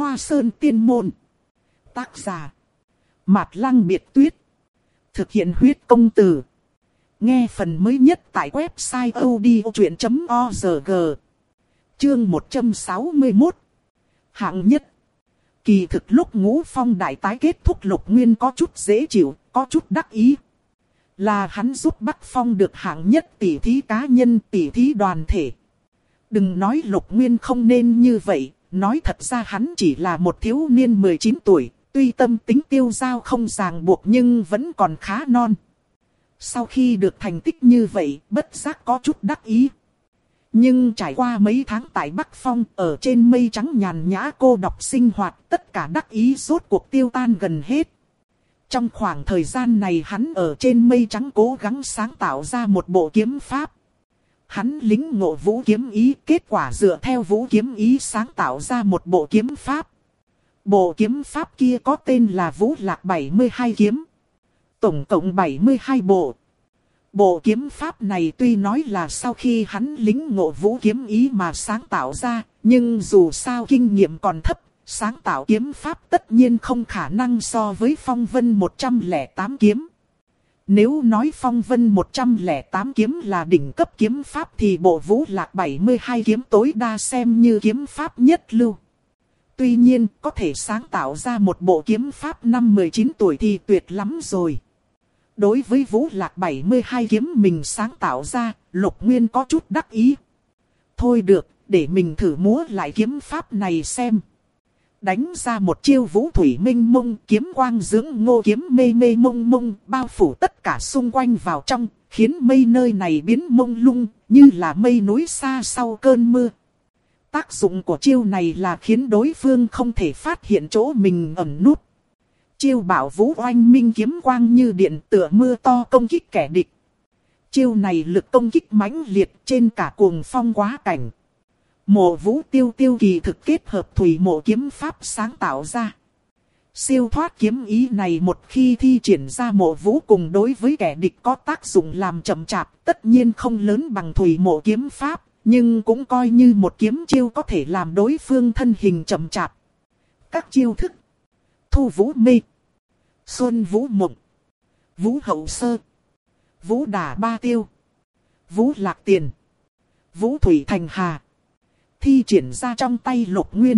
Hoa Sơn Tiên Môn. Tác giả Mạt Lăng Biệt Tuyết. Thực hiện huyết công từ. Nghe phần mới nhất tại website odchuyện.org. Chương 161. Hạng nhất. Kỳ thực lúc Ngũ Phong đại tái kết thúc, Lục Nguyên có chút dễ chịu, có chút đắc ý. Là hắn giúp Bắc Phong được hạng nhất tỷ thí cá nhân, tỷ thí đoàn thể. Đừng nói Lục Nguyên không nên như vậy, nói thật ra hắn chỉ là một thiếu niên 19 tuổi, tuy tâm tính tiêu dao không ràng buộc nhưng vẫn còn khá non. Sau khi được thành tích như vậy, bất giác có chút đắc ý. Nhưng trải qua mấy tháng tại Bắc Phong, ở trên mây trắng nhàn nhã cô độc sinh hoạt, tất cả đắc ý rốt cuộc tiêu tan gần hết. Trong khoảng thời gian này hắn ở trên mây trắng cố gắng sáng tạo ra một bộ kiếm pháp. Hắn lĩnh ngộ vũ kiếm ý, kết quả dựa theo vũ kiếm ý sáng tạo ra một bộ kiếm pháp. Bộ kiếm pháp kia có tên là Vũ Lạc 72 kiếm. Tổng cộng 72 bộ. Bộ kiếm pháp này tuy nói là sau khi hắn lĩnh ngộ vũ kiếm ý mà sáng tạo ra, nhưng dù sao kinh nghiệm còn thấp, sáng tạo kiếm pháp tất nhiên không khả năng so với Phong Vân 108 kiếm. Nếu nói Phong Vân 108 kiếm là đỉnh cấp kiếm pháp thì bộ Vũ Lạc 72 kiếm tối đa xem như kiếm pháp nhất lưu. Tuy nhiên, có thể sáng tạo ra một bộ kiếm pháp năm 19 tuổi thì tuyệt lắm rồi. Đối với Vũ Lạc 72 kiếm mình sáng tạo ra, Lục Nguyên có chút đắc ý. Thôi được, để mình thử múa lại kiếm pháp này xem. Đánh ra một chiêu vũ thủy minh mông, kiếm quang dưỡng ngô, kiếm mê mê mông mông, bao phủ tất cả xung quanh vào trong, khiến mây nơi này biến mông lung, như là mây núi xa sau cơn mưa. Tác dụng của chiêu này là khiến đối phương không thể phát hiện chỗ mình ẩn núp. Chiêu bảo vũ oanh minh, kiếm quang như điện tựa mưa to công kích kẻ địch. Chiêu này lực công kích mãnh liệt trên cả cuồng phong quá cảnh. Mộ Vũ Tiêu Tiêu kỳ thực kết hợp thủy mộ kiếm pháp sáng tạo ra. Siêu thoát kiếm ý này một khi thi triển ra, Mộ Vũ cùng đối với kẻ địch có tác dụng làm chậm chạp, tất nhiên không lớn bằng thủy mộ kiếm pháp, nhưng cũng coi như một kiếm chiêu có thể làm đối phương thân hình chậm chạp. Các chiêu thức: Thu Vũ Mê, Xuân Vũ Mộng, Vũ Hậu Sơ, Vũ Đả Ba Tiêu, Vũ Lạc Tiền, Vũ Thủy Thành Hà. Thi triển ra trong tay Lục Nguyên.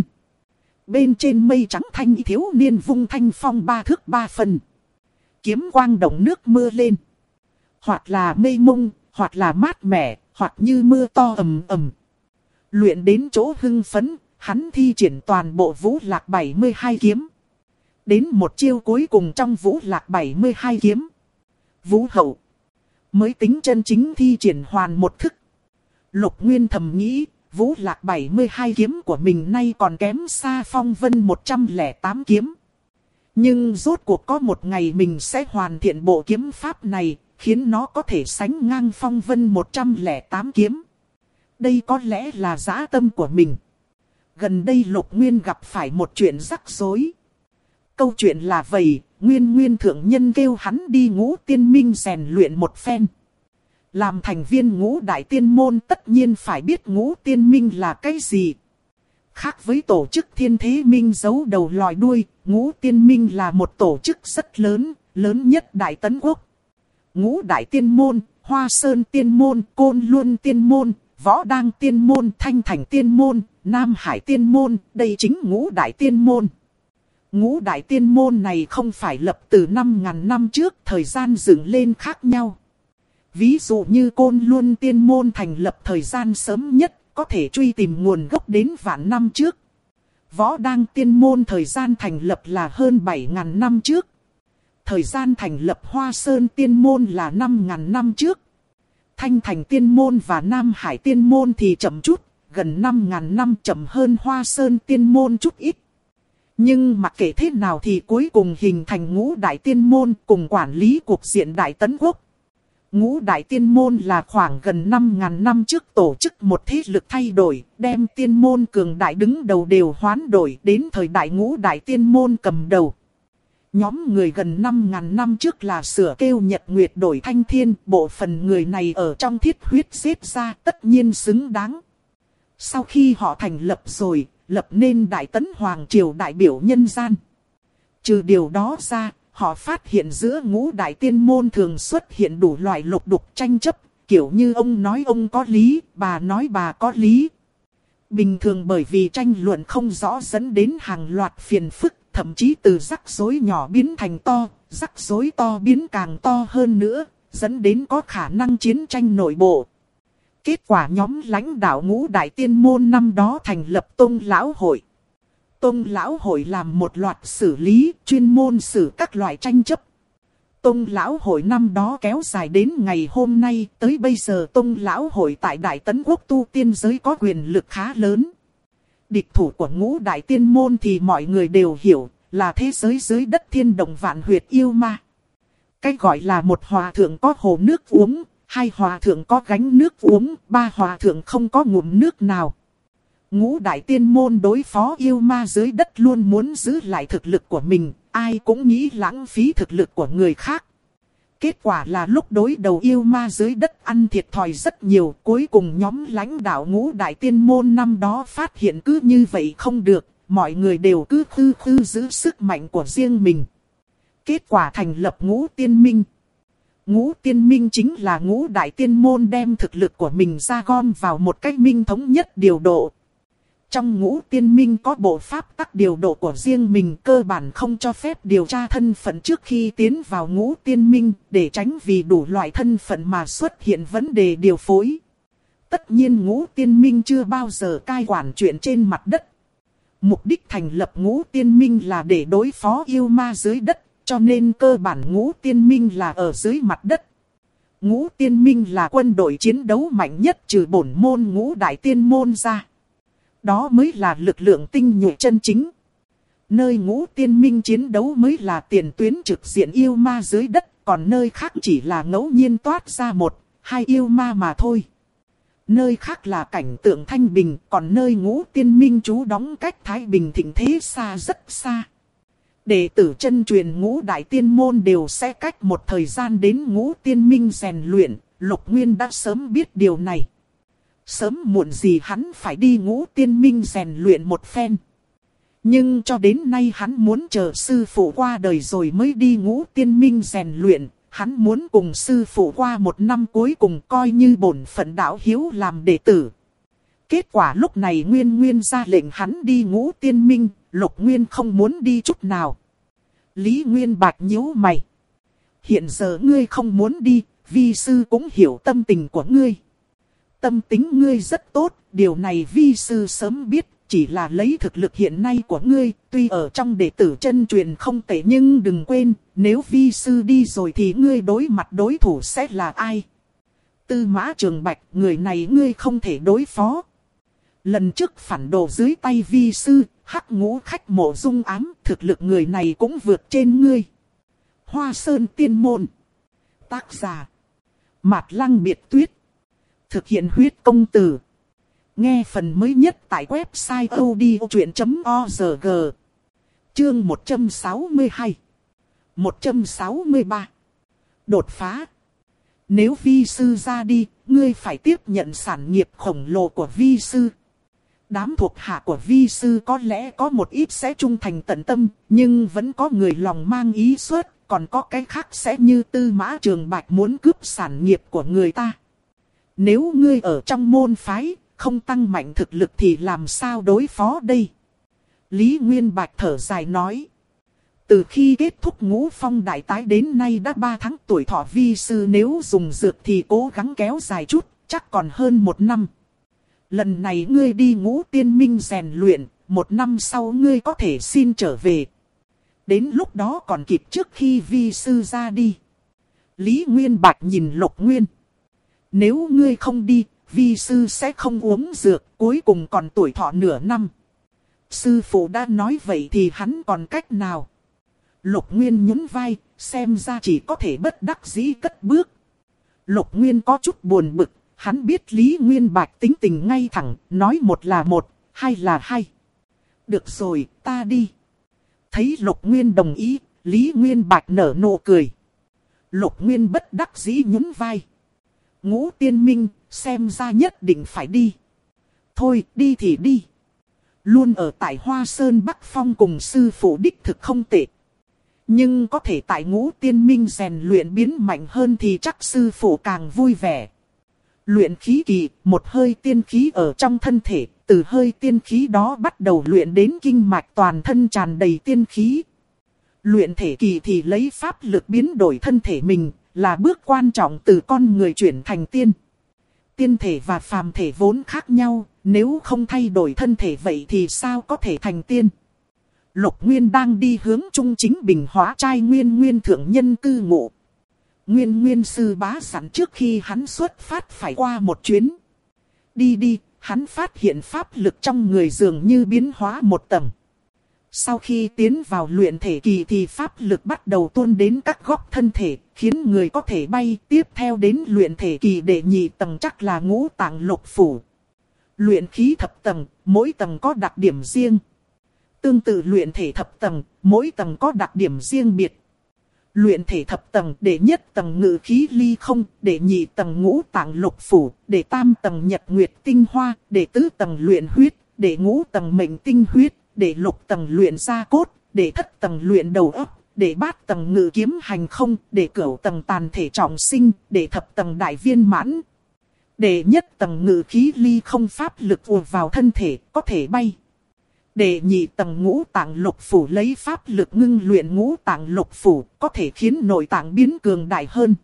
Bên trên mây trắng thanh thiếu niên vung thanh phong 3 thước 3 phần. Kiếm quang động nước mưa lên. Hoặc là mây mông, hoặc là mát mẻ, hoặc như mưa to ầm ầm. Luyện đến chỗ hưng phấn, hắn thi triển toàn bộ Vũ Lạc 72 kiếm. Đến một chiêu cuối cùng trong Vũ Lạc 72 kiếm, Vũ Hậu, mới tính chân chính thi triển hoàn một thức. Lục Nguyên thầm nghĩ, Vũ Lạc 72 kiếm của mình nay còn kém xa Phong Vân 108 kiếm. Nhưng rốt cuộc có một ngày mình sẽ hoàn thiện bộ kiếm pháp này, khiến nó có thể sánh ngang Phong Vân 108 kiếm. Đây có lẽ là dã tâm của mình. Gần đây Lục Nguyên gặp phải một chuyện rắc rối. Câu chuyện là vậy, Nguyên thượng nhân kêu hắn đi Ngũ Tiên Minh rèn luyện một phen. Làm thành viên Ngũ Đại Tiên Môn tất nhiên phải biết Ngũ Tiên Minh là cái gì. Khác với tổ chức Thiên Thế Minh giấu đầu lòi đuôi, Ngũ Tiên Minh là một tổ chức rất lớn, lớn nhất Đại Tấn Quốc. Ngũ Đại Tiên Môn, Hoa Sơn Tiên Môn, Côn Luân Tiên Môn, Võ Đăng Tiên Môn, Thanh Thành Tiên Môn, Nam Hải Tiên Môn, đây chính Ngũ Đại Tiên Môn. Ngũ Đại Tiên Môn này không phải lập từ 5.000 năm trước, thời gian dựng lên khác nhau. Ví dụ như Côn Luân Tiên Môn thành lập thời gian sớm nhất, có thể truy tìm nguồn gốc đến vạn năm trước. Võ Đăng Tiên Môn thời gian thành lập là hơn 7.000 năm trước. Thời gian thành lập Hoa Sơn Tiên Môn là 5.000 năm trước. Thanh Thành Tiên Môn và Nam Hải Tiên Môn thì chậm chút, gần 5.000 năm, chậm hơn Hoa Sơn Tiên Môn chút ít. Nhưng mặc kệ thế nào thì cuối cùng hình thành Ngũ Đại Tiên Môn cùng quản lý cuộc diện Đại Tấn Quốc. Ngũ Đại Tiên Môn là khoảng gần 5.000 năm trước tổ chức một thế lực thay đổi, đem tiên môn cường đại đứng đầu đều hoán đổi, đến thời đại Ngũ Đại Tiên Môn cầm đầu. Nhóm người gần 5.000 năm trước là sửa kêu Nhật Nguyệt đổi Thanh Thiên, bộ phận người này ở trong thiết huyết xếp ra tất nhiên xứng đáng. Sau khi họ thành lập rồi, lập nên Đại Tấn Hoàng Triều đại biểu nhân gian. Trừ điều đó ra, họ phát hiện giữa ngũ đại tiên môn thường xuất hiện đủ loại lục đục tranh chấp, kiểu như ông nói ông có lý, bà nói bà có lý. Bình thường bởi vì tranh luận không rõ dẫn đến hàng loạt phiền phức, thậm chí từ rắc rối nhỏ biến thành to, rắc rối to biến càng to hơn nữa, dẫn đến có khả năng chiến tranh nội bộ. Kết quả nhóm lãnh đạo ngũ đại tiên môn năm đó thành lập Tông Lão Hội. Tông Lão Hội làm một loạt xử lý, chuyên môn xử các loại tranh chấp. Tông Lão Hội năm đó kéo dài đến ngày hôm nay, tới bây giờ Tông Lão Hội tại Đại Tấn Quốc tu tiên giới có quyền lực khá lớn. Địch thủ của ngũ đại tiên môn thì mọi người đều hiểu, là thế giới dưới đất thiên động vạn huyệt yêu ma. Cái gọi là một hòa thượng có hồ nước uống, hai hòa thượng có gánh nước uống, ba hòa thượng không có ngụm nước nào. Ngũ đại tiên môn đối phó yêu ma dưới đất luôn muốn giữ lại thực lực của mình, ai cũng nghĩ lãng phí thực lực của người khác. Kết quả là lúc đối đầu yêu ma dưới đất ăn thiệt thòi rất nhiều, cuối cùng nhóm lãnh đạo ngũ đại tiên môn năm đó phát hiện cứ như vậy không được, mọi người đều cứ khư giữ sức mạnh của riêng mình. Kết quả thành lập ngũ tiên minh. Ngũ tiên minh chính là ngũ đại tiên môn đem thực lực của mình ra gom vào một cách minh thống nhất điều độ. Trong ngũ tiên minh có bộ pháp tắc điều độ của riêng mình, cơ bản không cho phép điều tra thân phận trước khi tiến vào ngũ tiên minh, để tránh vì đủ loại thân phận mà xuất hiện vấn đề điều phối. Tất nhiên ngũ tiên minh chưa bao giờ cai quản chuyện trên mặt đất. Mục đích thành lập ngũ tiên minh là để đối phó yêu ma dưới đất, cho nên cơ bản ngũ tiên minh là ở dưới mặt đất. Ngũ tiên minh là quân đội chiến đấu mạnh nhất trừ bổn môn ngũ đại tiên môn ra. Đó mới là lực lượng tinh nhuệ chân chính. Nơi ngũ tiên minh chiến đấu mới là tiền tuyến trực diện yêu ma dưới đất, còn nơi khác chỉ là ngẫu nhiên toát ra một, hai yêu ma mà thôi. Nơi khác là cảnh tượng thanh bình, còn nơi ngũ tiên minh trú đóng cách Thái Bình thịnh thế xa rất xa. Đệ tử chân truyền ngũ đại tiên môn đều sẽ cách một thời gian đến ngũ tiên minh rèn luyện, Lục Nguyên đã sớm biết điều này. Sớm muộn gì hắn phải đi ngũ tiên minh rèn luyện một phen. Nhưng cho đến nay hắn muốn chờ sư phụ qua đời rồi mới đi ngũ tiên minh rèn luyện. Hắn muốn cùng sư phụ qua một năm cuối cùng coi như bổn phận đạo hiếu làm đệ tử. Kết quả lúc này Nguyên ra lệnh hắn đi ngũ tiên minh, Lục Nguyên không muốn đi chút nào. Lý Nguyên Bạch nhíu mày. Hiện giờ ngươi không muốn đi, vi sư cũng hiểu tâm tình của ngươi. Tâm tính ngươi rất tốt, điều này vi sư sớm biết, chỉ là lấy thực lực hiện nay của ngươi, tuy ở trong đệ tử chân truyền không tệ nhưng đừng quên, nếu vi sư đi rồi thì ngươi đối mặt đối thủ sẽ là ai? Tư Mã Trường Bạch, người này ngươi không thể đối phó. Lần trước phản đồ dưới tay vi sư, Hắc Ngũ Khách Mộ Dung Ám, thực lực người này cũng vượt trên ngươi. Hoa Sơn Tiên Môn. Tác giả Mạt Lăng Biệt Tuyết. Thực hiện huyết công từ. Nghe phần mới nhất tại website odchuyện.org. Chương 162. 163. Đột phá. Nếu vi sư ra đi, ngươi phải tiếp nhận sản nghiệp khổng lồ của vi sư. Đám thuộc hạ của vi sư có lẽ có một ít sẽ trung thành tận tâm, nhưng vẫn có người lòng mang ý suất, còn có cái khác sẽ như Tư Mã Trường Bạch muốn cướp sản nghiệp của người ta. Nếu ngươi ở trong môn phái, không tăng mạnh thực lực thì làm sao đối phó đây? Lý Nguyên Bạch thở dài nói. Từ khi kết thúc Ngũ Phong đại tái đến nay đã 3 tháng, tuổi thọ vi sư nếu dùng dược thì cố gắng kéo dài chút, chắc còn hơn 1 năm. Lần này ngươi đi ngũ tiên minh rèn luyện, 1 năm sau ngươi có thể xin trở về. Đến lúc đó còn kịp trước khi vi sư ra đi. Lý Nguyên Bạch nhìn Lục Nguyên. Nếu ngươi không đi, vi sư sẽ không uống dược, cuối cùng còn tuổi thọ nửa năm. Sư phụ đã nói vậy thì hắn còn cách nào? Lục Nguyên nhún vai, xem ra chỉ có thể bất đắc dĩ cất bước. Lục Nguyên có chút buồn bực, hắn biết Lý Nguyên Bạch tính tình ngay thẳng, nói một là một, hai là hai. Được rồi, ta đi. Thấy Lục Nguyên đồng ý, Lý Nguyên Bạch nở nụ cười. Lục Nguyên bất đắc dĩ nhún vai. Ngũ tiên minh, xem ra nhất định phải đi. Thôi, đi thì đi. Luôn ở tại Hoa Sơn Bắc Phong cùng sư phụ đích thực không tệ. Nhưng có thể tại Ngũ Tiên Minh rèn luyện biến mạnh hơn thì chắc sư phụ càng vui vẻ. Luyện khí kỳ, một hơi tiên khí ở trong thân thể, từ hơi tiên khí đó bắt đầu luyện đến kinh mạch toàn thân tràn đầy tiên khí. Luyện thể kỳ thì lấy pháp lực biến đổi thân thể mình, là bước quan trọng từ con người chuyển thành tiên. Tiên thể và phàm thể vốn khác nhau, nếu không thay đổi thân thể vậy thì sao có thể thành tiên? Lục Nguyên đang đi hướng Trung Chính Bình hóa trai Nguyên thượng nhân cư ngụ. Nguyên sư bá sẵn trước khi hắn xuất phát phải qua một chuyến. Đi, hắn phát hiện pháp lực trong người dường như biến hóa một tầng. Sau khi tiến vào luyện thể kỳ thì pháp lực bắt đầu tuôn đến các góc thân thể, khiến người có thể bay. Tiếp theo đến luyện thể kỳ đệ nhị tầng chắc là ngũ tạng lục phủ. Luyện khí thập tầng, mỗi tầng có đặc điểm riêng. Tương tự luyện thể thập tầng, mỗi tầng có đặc điểm riêng biệt. Luyện thể thập tầng, đệ nhất tầng ngự khí ly không, đệ nhị tầng ngũ tạng lục phủ, đệ tam tầng nhật nguyệt tinh hoa, đệ tứ tầng luyện huyết, đệ ngũ tầng mệnh tinh huyết, đệ lục tầng luyện da cốt, đệ thất tầng luyện đầu óc, đệ bát tầng ngự kiếm hành không, đệ cửu tầng tàn thể trọng sinh, đệ thập tầng đại viên mãn. Đệ nhất tầng ngự khí ly không pháp lực ùa vào thân thể, có thể bay. Đệ nhị tầng ngũ tạng lục phủ lấy pháp lực ngưng luyện ngũ tạng lục phủ, có thể khiến nội tạng biến cường đại hơn.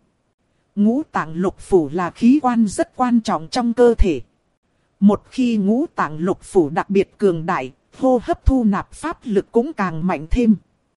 Ngũ tạng lục phủ là khí quan rất quan trọng trong cơ thể. Một khi ngũ tạng lục phủ đặc biệt cường đại, hô hấp thu nạp pháp lực cũng càng mạnh thêm.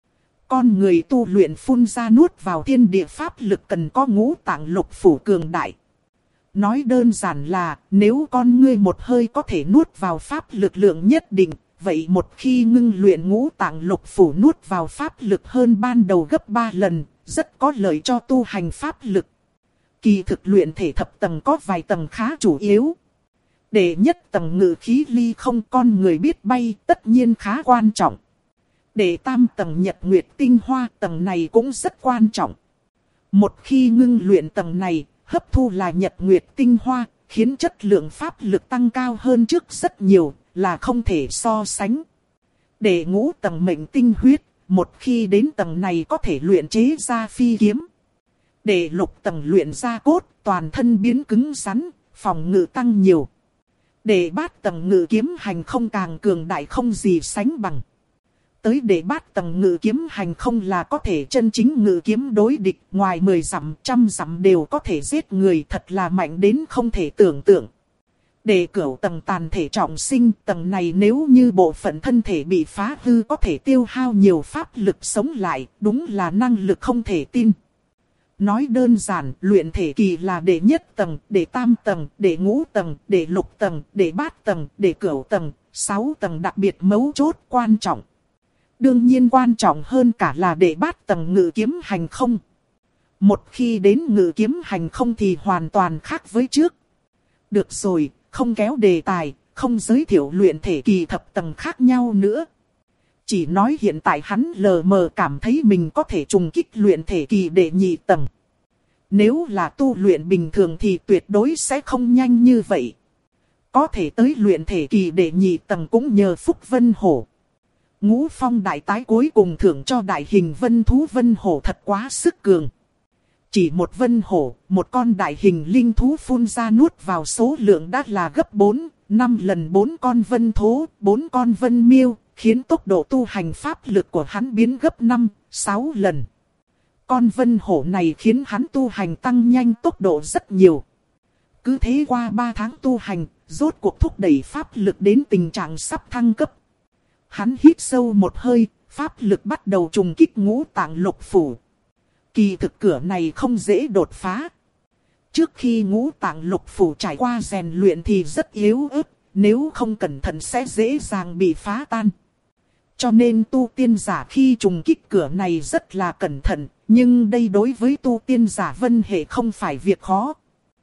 Con người tu luyện phun ra nuốt vào thiên địa pháp lực cần có ngũ tạng lục phủ cường đại. Nói đơn giản là nếu con ngươi một hơi có thể nuốt vào pháp lực lượng nhất định, vậy một khi ngưng luyện ngũ tạng lục phủ nuốt vào pháp lực hơn ban đầu gấp 3 lần, rất có lợi cho tu hành pháp lực. Kỳ thực luyện thể thập tầng có vài tầng khá chủ yếu. Đệ nhất tầng ngự khí ly không con người biết bay tất nhiên khá quan trọng. Đệ tam tầng nhật nguyệt tinh hoa tầng này cũng rất quan trọng. Một khi ngưng luyện tầng này, hấp thu là nhật nguyệt tinh hoa, khiến chất lượng pháp lực tăng cao hơn trước rất nhiều, là không thể so sánh. Đệ ngũ tầng mệnh tinh huyết, một khi đến tầng này có thể luyện chế ra phi kiếm. Đệ lục tầng luyện ra cốt, toàn thân biến cứng rắn, phòng ngự tăng nhiều. Đệ bát tầng ngự kiếm hành không càng cường đại không gì sánh bằng. Tới đệ bát tầng ngự kiếm hành không là có thể chân chính ngự kiếm đối địch, ngoài 10 dặm, 100 dặm đều có thể giết người, thật là mạnh đến không thể tưởng tượng. Đệ cửu tầng tàn thể trọng sinh, tầng này nếu như bộ phận thân thể bị phá hư có thể tiêu hao nhiều pháp lực sống lại, đúng là năng lực không thể tin. Nói đơn giản, luyện thể kỳ là đệ nhất tầng, đệ tam tầng, đệ ngũ tầng, đệ lục tầng, đệ bát tầng, đệ cửu tầng, 6 tầng đặc biệt mấu chốt quan trọng. Đương nhiên quan trọng hơn cả là đệ bát tầng ngự kiếm hành không. Một khi đến ngự kiếm hành không thì hoàn toàn khác với trước. Được rồi, không kéo đề tài, không giới thiệu luyện thể kỳ thập tầng khác nhau nữa. Chỉ nói hiện tại hắn lờ mờ cảm thấy mình có thể trùng kích luyện thể kỳ đệ nhị tầng. Nếu là tu luyện bình thường thì tuyệt đối sẽ không nhanh như vậy. Có thể tới luyện thể kỳ đệ nhị tầng cũng nhờ phúc Vân Hổ. Ngũ Phong đại tái cuối cùng thưởng cho đại hình vân thú Vân Hổ thật quá sức cường. Chỉ một Vân Hổ, một con đại hình linh thú phun ra nuốt vào số lượng đã là gấp 4, 5 lần 4 con vân thố, 4 con vân miêu, khiến tốc độ tu hành pháp lực của hắn biến gấp 5, 6 lần. Con Vân Hổ này khiến hắn tu hành tăng nhanh tốc độ rất nhiều. Cứ thế qua 3 tháng tu hành, rốt cuộc thúc đẩy pháp lực đến tình trạng sắp thăng cấp. Hắn hít sâu một hơi, pháp lực bắt đầu trùng kích ngũ tạng lục phủ. Kỳ thực cửa này không dễ đột phá. Trước khi ngũ tạng lục phủ trải qua rèn luyện thì rất yếu ớt, nếu không cẩn thận sẽ dễ dàng bị phá tan. Cho nên tu tiên giả khi trùng kích cửa này rất là cẩn thận, nhưng đây đối với tu tiên giả vân hệ không phải việc khó.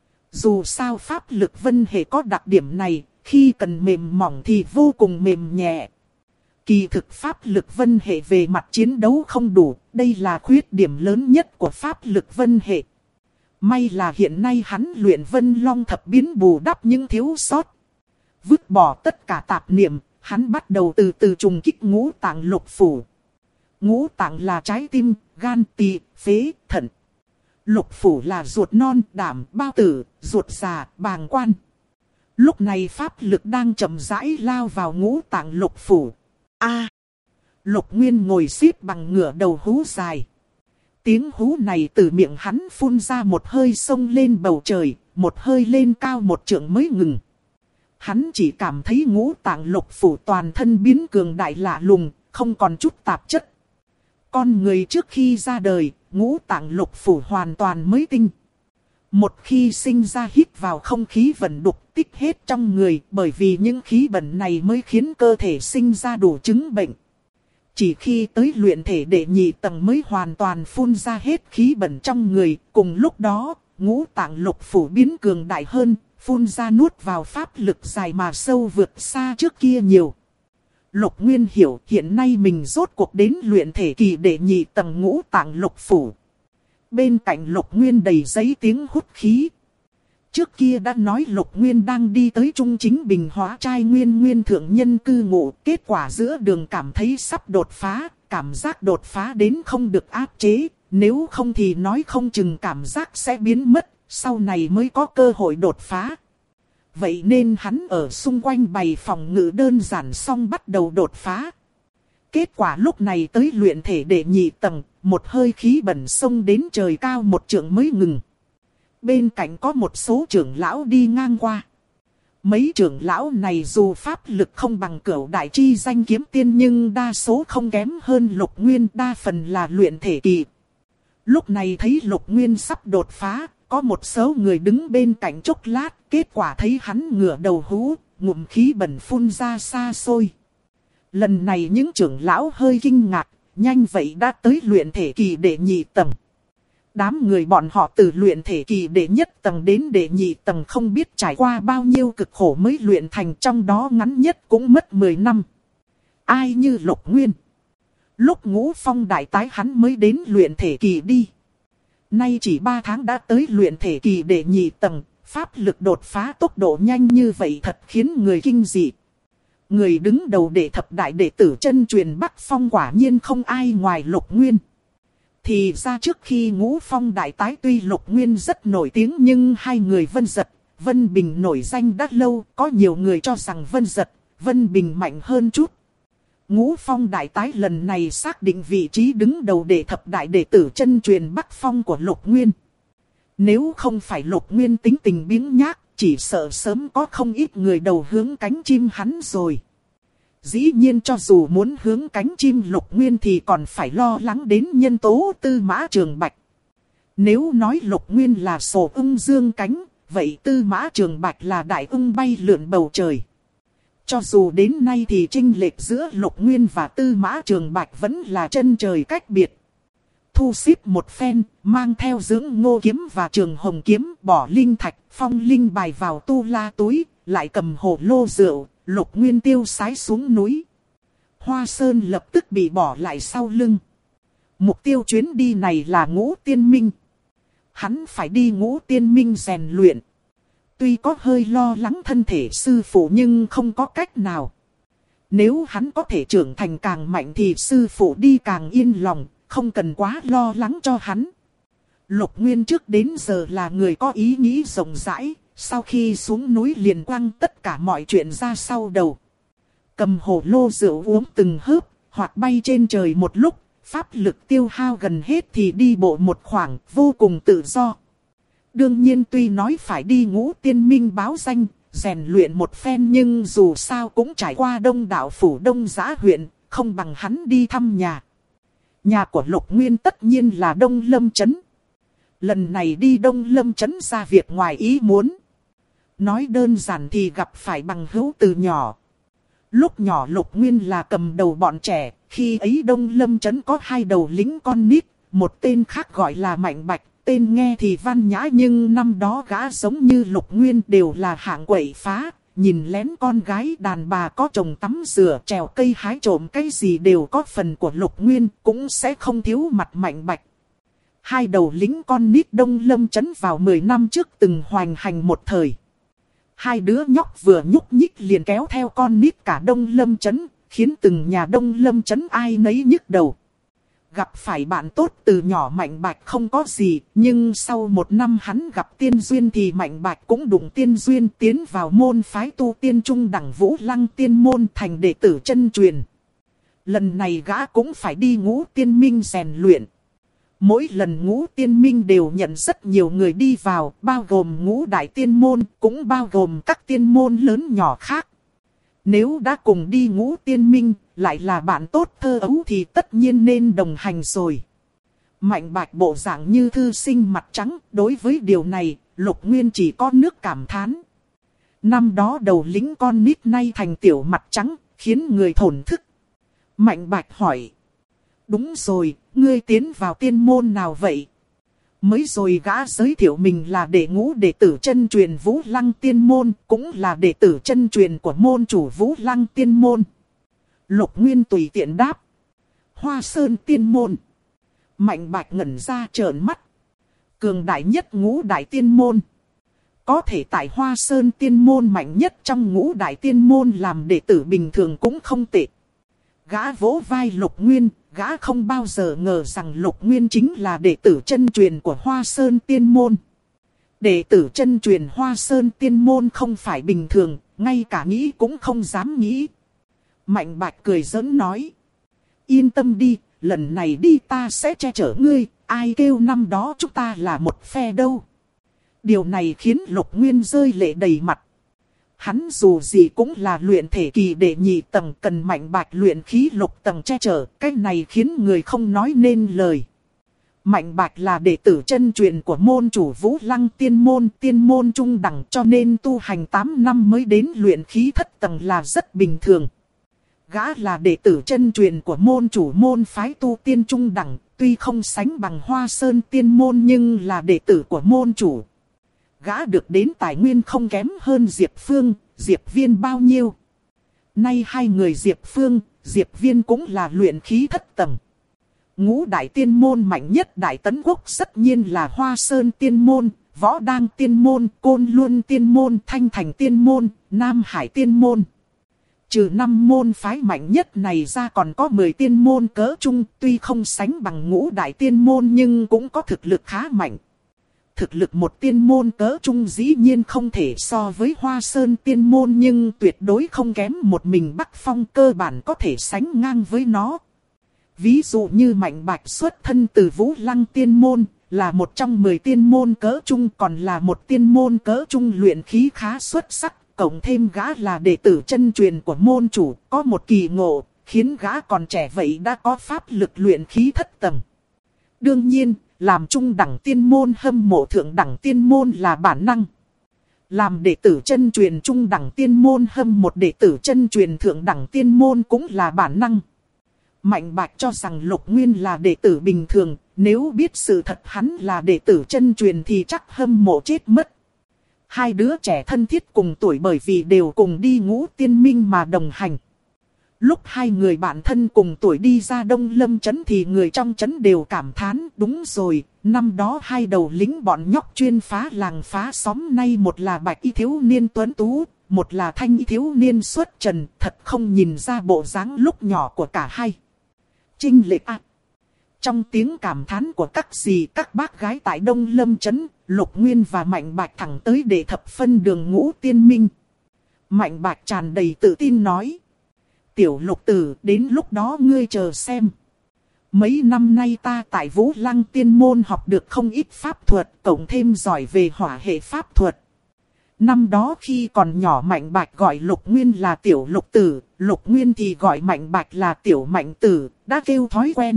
Dù sao pháp lực vân hệ có đặc điểm này, khi cần mềm mỏng thì vô cùng mềm nhẹ. Kỳ thực pháp lực vân hệ về mặt chiến đấu không đủ, đây là khuyết điểm lớn nhất của pháp lực vân hệ. May là hiện nay hắn luyện Vân Long thập biến bù đắp những thiếu sót. Vứt bỏ tất cả tạp niệm, hắn bắt đầu từ từ trùng kích ngũ tạng lục phủ. Ngũ tạng là trái tim, gan, tỳ, phế, thận. Lục phủ là ruột non, đảm, bao tử, ruột già, bàng quan. Lúc này pháp lực đang chậm rãi lao vào ngũ tạng lục phủ. Lục Nguyên ngồi xếp bằng ngửa đầu hú dài. Tiếng hú này từ miệng hắn phun ra một hơi xông lên bầu trời, một hơi lên cao một trượng mới ngừng. Hắn chỉ cảm thấy ngũ tạng lục phủ toàn thân biến cường đại lạ lùng, không còn chút tạp chất. Con người trước khi ra đời, ngũ tạng lục phủ hoàn toàn mới tinh. Một khi sinh ra hít vào không khí vẩn đục tích hết trong người, bởi vì những khí bẩn này mới khiến cơ thể sinh ra đủ chứng bệnh. Chỉ khi tới luyện thể đệ nhị tầng mới hoàn toàn phun ra hết khí bẩn trong người, cùng lúc đó, ngũ tạng lục phủ biến cường đại hơn, phun ra nuốt vào pháp lực dài mà sâu vượt xa trước kia nhiều. Lục Nguyên hiểu hiện nay mình rốt cuộc đến luyện thể kỳ đệ nhị tầng ngũ tạng lục phủ. Bên cạnh Lục Nguyên đầy giấy tiếng hút khí. Trước kia đã nói Lục Nguyên đang đi tới Trung Chính Bình hóa trai nguyên thượng nhân cư ngụ. Kết quả giữa đường cảm thấy sắp đột phá, cảm giác đột phá đến không được áp chế. Nếu không thì nói không chừng cảm giác sẽ biến mất, sau này mới có cơ hội đột phá. Vậy nên hắn ở xung quanh bày phòng ngự đơn giản xong bắt đầu đột phá. Kết quả lúc này tới luyện thể đệ nhị tầng, một hơi khí bẩn xông đến trời cao một trượng mới ngừng. Bên cạnh có một số trưởng lão đi ngang qua. Mấy trưởng lão này dù pháp lực không bằng Cửu đại chi danh kiếm tiên nhưng đa số không kém hơn Lục Nguyên, đa phần là luyện thể kỳ. Lúc này thấy Lục Nguyên sắp đột phá, có một số người đứng bên cạnh chốc lát, kết quả thấy hắn ngửa đầu hú, ngụm khí bẩn phun ra xa xôi. Lần này những trưởng lão hơi kinh ngạc, nhanh vậy đã tới luyện thể kỳ đệ nhị tầng. Đám người bọn họ từ luyện thể kỳ đệ nhất tầng đến đệ nhị tầng không biết trải qua bao nhiêu cực khổ mới luyện thành, trong đó ngắn nhất cũng mất 10 năm. Ai như Lục Nguyên. Lúc Ngũ Phong đại tái hắn mới đến luyện thể kỳ đi. Nay chỉ 3 tháng đã tới luyện thể kỳ đệ nhị tầng, pháp lực đột phá tốc độ nhanh như vậy thật khiến người kinh dị. Người đứng đầu đệ thập đại đệ tử chân truyền Bắc Phong quả nhiên không ai ngoài Lục Nguyên. Thì ra trước khi Ngũ Phong đại tái tuy Lục Nguyên rất nổi tiếng nhưng hai người Vân Dật, Vân Bình nổi danh đã lâu, có nhiều người cho rằng Vân Dật, Vân Bình mạnh hơn chút. Ngũ Phong đại tái lần này xác định vị trí đứng đầu đệ thập đại đệ tử chân truyền Bắc Phong của Lục Nguyên. Nếu không phải Lục Nguyên tính tình biếng nhác, chỉ sợ sớm có không ít người đầu hướng cánh chim hắn rồi. Dĩ nhiên cho dù muốn hướng cánh chim Lục Nguyên thì còn phải lo lắng đến nhân tố Tư Mã Trường Bạch. Nếu nói Lục Nguyên là sổ ưng dương cánh, vậy Tư Mã Trường Bạch là đại ưng bay lượn bầu trời. Cho dù đến nay thì chênh lệch giữa Lục Nguyên và Tư Mã Trường Bạch vẫn là chân trời cách biệt. Thu xếp một phen, mang theo Dưỡng Ngô kiếm và Trường Hồng kiếm, bỏ linh thạch, phong linh bài vào tu la túi, lại cầm hồ lô rượu, Lục Nguyên tiêu sái xuống núi. Hoa Sơn lập tức bị bỏ lại sau lưng. Mục tiêu chuyến đi này là Ngũ Tiên Minh. Hắn phải đi Ngũ Tiên Minh rèn luyện. Tuy có hơi lo lắng thân thể sư phụ nhưng không có cách nào. Nếu hắn có thể trưởng thành càng mạnh thì sư phụ đi càng yên lòng, không cần quá lo lắng cho hắn. Lục Nguyên trước đến giờ là người có ý nghĩ rộng rãi, sau khi xuống núi liền quăng tất cả mọi chuyện ra sau đầu. Cầm hồ lô rượu uống từng hớp, hoặc bay trên trời một lúc, pháp lực tiêu hao gần hết thì đi bộ một khoảng, vô cùng tự do. Đương nhiên tuy nói phải đi Ngũ Tiên Minh báo danh, rèn luyện một phen nhưng dù sao cũng trải qua Đông Đạo Phủ Đông Giã huyện, không bằng hắn đi thăm nhà. Nhà của Lục Nguyên tất nhiên là Đông Lâm Trấn. Lần này đi Đông Lâm Trấn ra việc ngoài ý muốn. Nói đơn giản thì gặp phải bằng hữu từ nhỏ. Lúc nhỏ Lục Nguyên là cầm đầu bọn trẻ, khi ấy Đông Lâm Trấn có 2 đầu lính con nít, một tên khác gọi là Mạnh Bạch. Tên nghe thì văn nhã nhưng năm đó gã giống như Lục Nguyên đều là hạng quậy phá, nhìn lén con gái đàn bà có chồng tắm rửa, trèo cây hái trộm cái gì đều có phần của Lục Nguyên, cũng sẽ không thiếu mặt Mạnh Bạch. 2 đầu lính con nít Đông Lâm Trấn vào 10 năm trước từng hoành hành một thời. Hai đứa nhóc vừa nhúc nhích liền kéo theo con nít cả Đông Lâm trấn, khiến từng nhà Đông Lâm trấn ai nấy nhức đầu. Gặp phải bạn tốt từ nhỏ Mạnh Bạch không có gì, nhưng sau một năm hắn gặp tiên duyên thì Mạnh Bạch cũng đụng tiên duyên, tiến vào môn phái tu tiên trung đẳng Vũ Lăng Tiên môn thành đệ tử chân truyền. Lần này gã cũng phải đi Ngũ Tiên Minh rèn luyện. Mỗi lần Ngũ Tiên Minh đều nhận rất nhiều người đi vào, bao gồm Ngũ Đại Tiên môn, cũng bao gồm các tiên môn lớn nhỏ khác. Nếu đã cùng đi Ngũ Tiên Minh, lại là bạn tốt thơ ấu thì tất nhiên nên đồng hành rồi. Mạnh Bạch bộ dạng như thư sinh mặt trắng, đối với điều này, Lục Nguyên chỉ có nước cảm thán. Năm đó đầu lính con nít nay thành tiểu mặt trắng, khiến người thổn thức. Mạnh Bạch hỏi. Đúng rồi, ngươi tiến vào tiên môn nào vậy? Mới rồi gã giới thiệu mình là đệ ngũ đệ tử chân truyền Vũ Lăng Tiên môn, cũng là đệ tử chân truyền của môn chủ Vũ Lăng Tiên môn. Lục Nguyên tùy tiện đáp. Hoa Sơn Tiên môn. Mạnh Bạch ngẩn ra trợn mắt. Cường đại nhất Ngũ Đại Tiên môn. Có thể tại Hoa Sơn Tiên môn mạnh nhất trong Ngũ Đại Tiên môn làm đệ tử bình thường cũng không tệ. Gã vỗ vai Lục Nguyên, gã không bao giờ ngờ rằng Lục Nguyên chính là đệ tử chân truyền của Hoa Sơn Tiên môn. Đệ tử chân truyền Hoa Sơn Tiên môn không phải bình thường, ngay cả nghĩ cũng không dám nghĩ. Mạnh Bạch cười giỡn nói. Yên tâm đi, lần này đi ta sẽ che chở ngươi, ai kêu năm đó chúng ta là một phe đâu. Điều này khiến Lục Nguyên rơi lệ đầy mặt. Hắn dù gì cũng là luyện thể kỳ đệ nhị tầng, cần Mạnh Bạch luyện khí lục tầng che chở, cái này khiến người không nói nên lời. Mạnh Bạch là đệ tử chân truyền của môn chủ Vũ Lăng tiên môn trung đẳng, cho nên tu hành 8 năm mới đến luyện khí thất tầng là rất bình thường. Gã là đệ tử chân truyền của môn chủ môn phái tu tiên trung đẳng, tuy không sánh bằng Hoa Sơn Tiên môn nhưng là đệ tử của môn chủ. Gã được đến tài nguyên không kém hơn Diệp Phương, Diệp Viên bao nhiêu. Nay hai người Diệp Phương, Diệp Viên cũng là luyện khí thất tầng. Ngũ Đại Tiên môn mạnh nhất Đại Tấn Quốc tất nhiên là Hoa Sơn Tiên môn, Võ Đăng Tiên môn, Côn Luân Tiên môn, Thanh Thành Tiên môn, Nam Hải Tiên môn. Trừ 5 môn phái mạnh nhất này ra còn có 10 tiên môn cỡ trung, tuy không sánh bằng Ngũ Đại Tiên môn nhưng cũng có thực lực khá mạnh. Thực lực một tiên môn cỡ trung dĩ nhiên không thể so với Hoa Sơn Tiên môn nhưng tuyệt đối không kém một mình Bắc Phong, cơ bản có thể sánh ngang với nó. Ví dụ như Mạnh Bạch xuất thân từ Vũ Lăng Tiên môn, là một trong 10 tiên môn cỡ trung, còn là một tiên môn cỡ trung luyện khí khá xuất sắc. Cộng thêm gã là đệ tử chân truyền của môn chủ, có một kỳ ngộ, khiến gã còn trẻ vậy đã có pháp lực luyện khí thất tầng. Đương nhiên, làm trung đẳng tiên môn hâm mộ thượng đẳng tiên môn là bản năng. Làm đệ tử chân truyền trung đẳng tiên môn hâm một đệ tử chân truyền thượng đẳng tiên môn cũng là bản năng. Mạnh Bạch cho rằng Lục Nguyên là đệ tử bình thường, nếu biết sự thật hắn là đệ tử chân truyền thì chắc hâm mộ chết mất. Hai đứa trẻ thân thiết cùng tuổi bởi vì đều cùng đi Ngũ Tiên Minh mà đồng hành. Lúc hai người bạn thân cùng tuổi đi ra Đông Lâm trấn thì người trong trấn đều cảm thán, đúng rồi, năm đó hai đầu lính bọn nhóc chuyên phá làng phá xóm, nay một là bạch y thiếu niên tuấn tú, một là thanh y thiếu niên xuất trần, thật không nhìn ra bộ dáng lúc nhỏ của cả hai. Trinh lệ ạ. Trong tiếng cảm thán của các dì các bác gái tại Đông Lâm trấn, Lục Nguyên và Mạnh Bạch thẳng tới đệ thập phân đường Ngũ Tiên Minh. Mạnh Bạch tràn đầy tự tin nói. Tiểu Lục tử, đến lúc đó ngươi chờ xem. Mấy năm nay ta tại Vũ Lăng Tiên môn học được không ít pháp thuật, cộng thêm giỏi về hỏa hệ pháp thuật. Năm đó khi còn nhỏ Mạnh Bạch gọi Lục Nguyên là Tiểu Lục tử, Lục Nguyên thì gọi Mạnh Bạch là Tiểu Mạnh tử, đã kêu thói quen.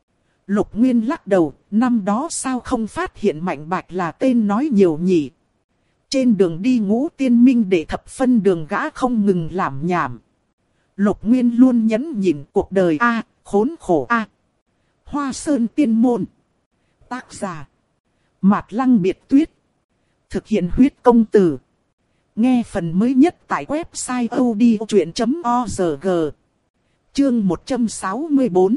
Lục Nguyên lắc đầu, năm đó sao không phát hiện Mạnh Bạch là tên nói nhiều nhỉ? Trên đường đi Ngũ Tiên Minh đệ thập phân đường gã không ngừng làm nhảm. Lục Nguyên luôn nhẫn nhịn cuộc đời khốn khổ Hoa Sơn Tiên môn. Tác giả Mạt Lăng Biệt Tuyết. Thực hiện huyết công từ. Nghe phần mới nhất tại website odchuyện.org. Chương 164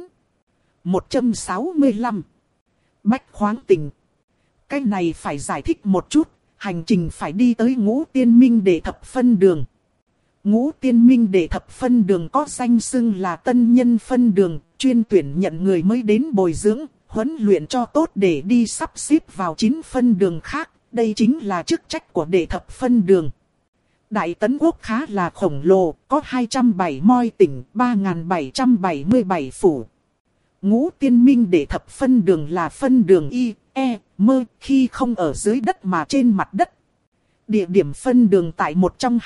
165. Bách khoáng tình. Cái này phải giải thích một chút. hành trình phải đi tới Ngũ Tiên Minh Đệ Thập Phân Đường. Ngũ Tiên Minh Đệ Thập Phân Đường có danh xưng là tân nhân phân đường, chuyên tuyển nhận người mới đến bồi dưỡng, huấn luyện cho tốt để đi sắp xếp vào 9 phân đường khác. Đây chính là chức trách của Đệ Thập Phân Đường. Đại Tấn Quốc khá là khổng lồ, có 270 tỉnh, 3.777 phủ. Ngũ Tiên Minh Đệ Thập Phân Đường là phân đường Y, E, Mơ, khi không ở dưới đất mà trên mặt đất. Địa điểm phân đường tại một trong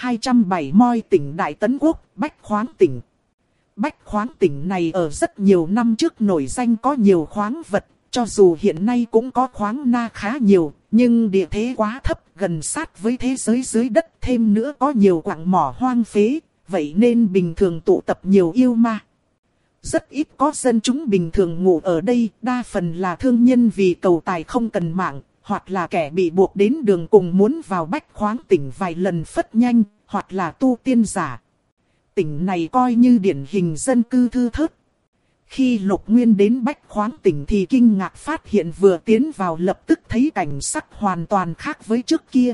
270 tỉnh Đại Tấn Quốc, Bách Khoáng tỉnh. Bách Khoáng tỉnh này ở rất nhiều năm trước nổi danh có nhiều khoáng vật, cho dù hiện nay cũng có khoáng na khá nhiều, nhưng địa thế quá thấp, gần sát với thế giới dưới đất, thêm nữa có nhiều quặng mỏ hoang phế, vậy nên bình thường tụ tập nhiều yêu ma. Rất ít có dân chúng bình thường ngủ ở đây, đa phần là thương nhân vì cầu tài không cần mạng, hoặc là kẻ bị buộc đến đường cùng muốn vào Bách Khoáng tỉnh vài lần phất nhanh, hoặc là tu tiên giả. Tỉnh này coi như điển hình dân cư thưa thớt. Khi Lục Nguyên đến Bách Khoáng tỉnh thì kinh ngạc phát hiện vừa tiến vào lập tức thấy cảnh sắc hoàn toàn khác với trước kia.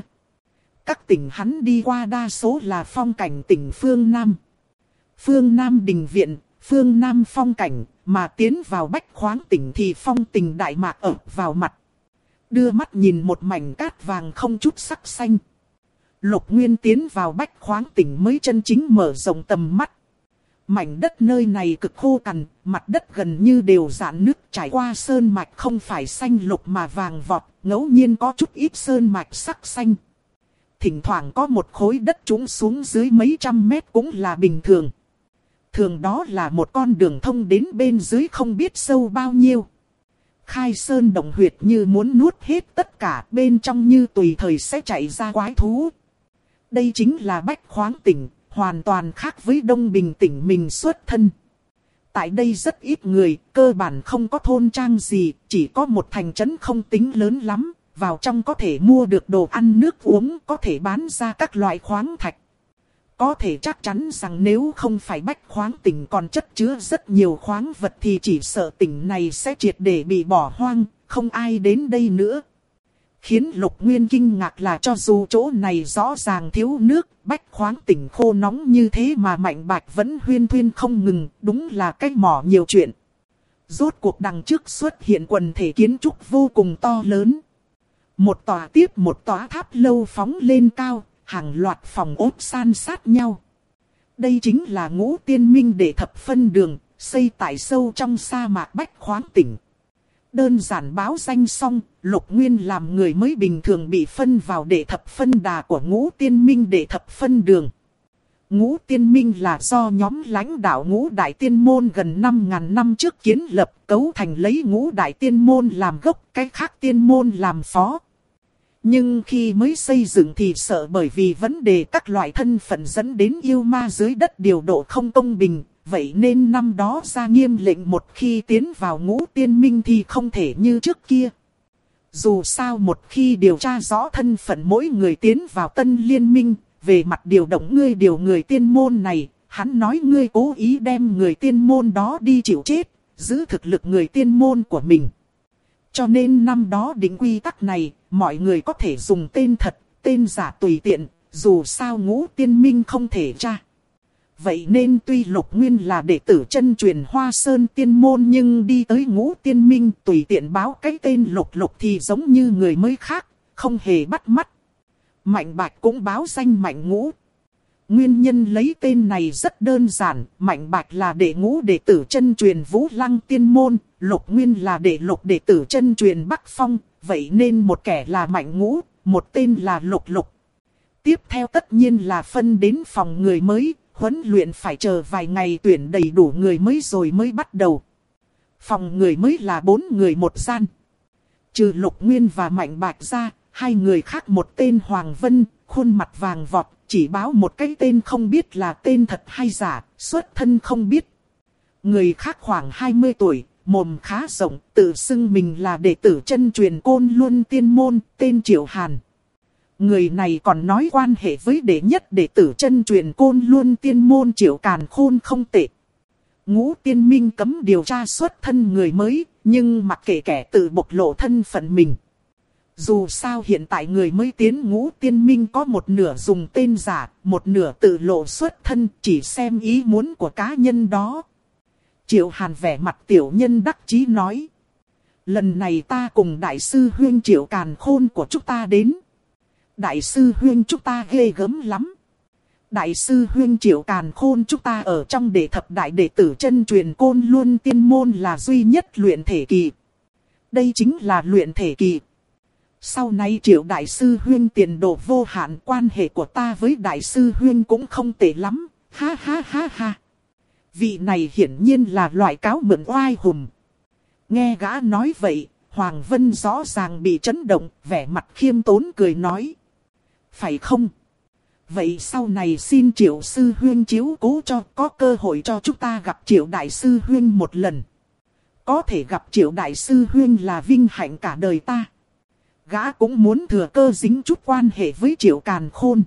Các tỉnh hắn đi qua đa số là phong cảnh tỉnh phương Nam. Phương Nam đình viện, phương Nam phong cảnh, mà tiến vào Bách Khoáng tỉnh thì phong tình Đại Mạc ập vào mặt. Đưa mắt nhìn một mảnh cát vàng không chút sắc xanh. Lục Nguyên tiến vào Bách Khoáng tỉnh mới chân chính mở rộng tầm mắt. Mảnh đất nơi này cực khô cằn, mặt đất gần như đều rạn nứt, trải qua sơn mạch không phải xanh lục mà vàng vọt, ngẫu nhiên có chút ít sơn mạch sắc xanh. Thỉnh thoảng có một khối đất trũng xuống dưới mấy trăm mét cũng là bình thường. Thường đó là một con đường thông đến bên dưới không biết sâu bao nhiêu. Khai sơn động huyệt như muốn nuốt hết tất cả, bên trong như tùy thời sẽ chạy ra quái thú. Đây chính là Bách Khoáng tỉnh, hoàn toàn khác với Đông Bình tỉnh mình xuất thân. Tại đây rất ít người, cơ bản không có thôn trang gì, chỉ có một thành trấn không tính lớn lắm. Vào trong có thể mua được đồ ăn nước uống, có thể bán ra các loại khoáng thạch. Có thể chắc chắn rằng nếu không phải Bách Khoáng tỉnh còn chất chứa rất nhiều khoáng vật thì chỉ sợ tỉnh này sẽ triệt để bị bỏ hoang, không ai đến đây nữa. Khiến Lục Nguyên kinh ngạc là cho dù chỗ này rõ ràng thiếu nước, Bách Khoáng tỉnh khô nóng như thế mà Mạnh Bạch vẫn huyên thuyên không ngừng, đúng là cái mỏ nhiều chuyện. Rốt cuộc đằng trước xuất hiện quần thể kiến trúc vô cùng to lớn. Một tòa tiếp một tòa tháp lâu phóng lên cao, hàng loạt phòng ốt san sát nhau. Đây chính là Ngũ Tiên Minh Đệ Thập Phân Đường, xây tại sâu trong sa mạc Bách Khoáng tỉnh. Đơn giản báo danh xong, Lục Nguyên làm người mới bình thường bị phân vào Đệ Thập Phân Đà của Ngũ Tiên Minh Đệ Thập Phân Đường. Ngũ Tiên Minh là do nhóm lãnh đạo Ngũ Đại Tiên Môn gần 5.000 năm trước kiến lập, cấu thành lấy Ngũ Đại Tiên Môn làm gốc, cái khác Tiên Môn làm phó. Nhưng khi mới xây dựng thì sợ bởi vì vấn đề các loại thân phận dẫn đến yêu ma dưới đất điều độ không công bình. Vậy nên năm đó ra nghiêm lệnh một khi tiến vào Ngũ Tiên Minh thì không thể như trước kia. Dù sao một khi điều tra rõ thân phận mỗi người tiến vào Tân Liên Minh, về mặt điều động ngươi điều người tiên môn này, hắn nói ngươi cố ý đem người tiên môn đó đi chịu chết, giữ thực lực người tiên môn của mình. Cho nên năm đó định quy tắc này, mọi người có thể dùng tên thật, tên giả tùy tiện, dù sao Ngũ Tiên Minh không thể tra. Vậy nên tuy Lục Nguyên là đệ tử chân truyền Hoa Sơn Tiên Môn nhưng đi tới Ngũ Tiên Minh tùy tiện báo cái tên Lục Lục thì giống như người mới khác, không hề bắt mắt. Mạnh Bạch cũng báo danh Mạnh Ngũ. Nguyên nhân lấy tên này rất đơn giản, Mạnh Bạch là đệ ngũ đệ tử chân truyền Vũ Lăng Tiên Môn, Lục Nguyên là đệ lục đệ tử chân truyền Bắc Phong, vậy nên một kẻ là Mạnh Ngũ, một tên là Lục Lục. Tiếp theo tất nhiên là phân đến phòng người mới, huấn luyện phải chờ vài ngày tuyển đầy đủ người mới rồi mới bắt đầu. Phòng người mới là 4 người một gian. Trừ Lục Nguyên và Mạnh Bạch ra, hai người khác một tên Hoàng Vân, khuôn mặt vàng vọt, chỉ báo một cái tên không biết là tên thật hay giả, xuất thân không biết. Người khác khoảng 20 tuổi, mồm khá rộng, tự xưng mình là đệ tử chân truyền Côn Luân Tiên Môn, tên Triệu Hàn. Người này còn nói quan hệ với đệ nhất đệ tử chân truyền Côn Luân Tiên Môn Triệu Càn Khôn không tệ. Ngũ Tiên Minh cấm điều tra xuất thân người mới, nhưng mặc kệ kẻ tự bộc lộ thân phận mình. Dù sao hiện tại người mới tiến ngũ tiên minh có một nửa dùng tên giả, một nửa tự lộ xuất thân, chỉ xem ý muốn của cá nhân đó. Triệu Hàn vẻ mặt tiểu nhân đắc chí nói. Lần này ta cùng đại sư huynh Triệu Càn Khôn của chúng ta đến. Đại sư huynh chúng ta ghê gớm lắm. Đại sư huynh Triệu Càn Khôn chúng ta ở trong đệ thập đại đệ tử chân truyền Côn Luân Tiên Môn là duy nhất luyện thể kỳ. Đây chính là luyện thể kỳ. Sau này Triệu đại sư huynh tiền đồ vô hạn, quan hệ của ta với đại sư huynh cũng không tệ lắm. Ha ha ha ha. Vị này hiển nhiên là loại cáo mượn oai hùng. Nghe gã nói vậy, Hoàng Vân rõ ràng bị chấn động, vẻ mặt khiêm tốn cười nói. Phải không? Vậy sau này xin Triệu sư huynh chiếu cố cho, có cơ hội cho chúng ta gặp Triệu đại sư huynh một lần. Có thể gặp Triệu đại sư huynh là vinh hạnh cả đời ta. Gã cũng muốn thừa cơ dính chút quan hệ với Triệu Càn Khôn.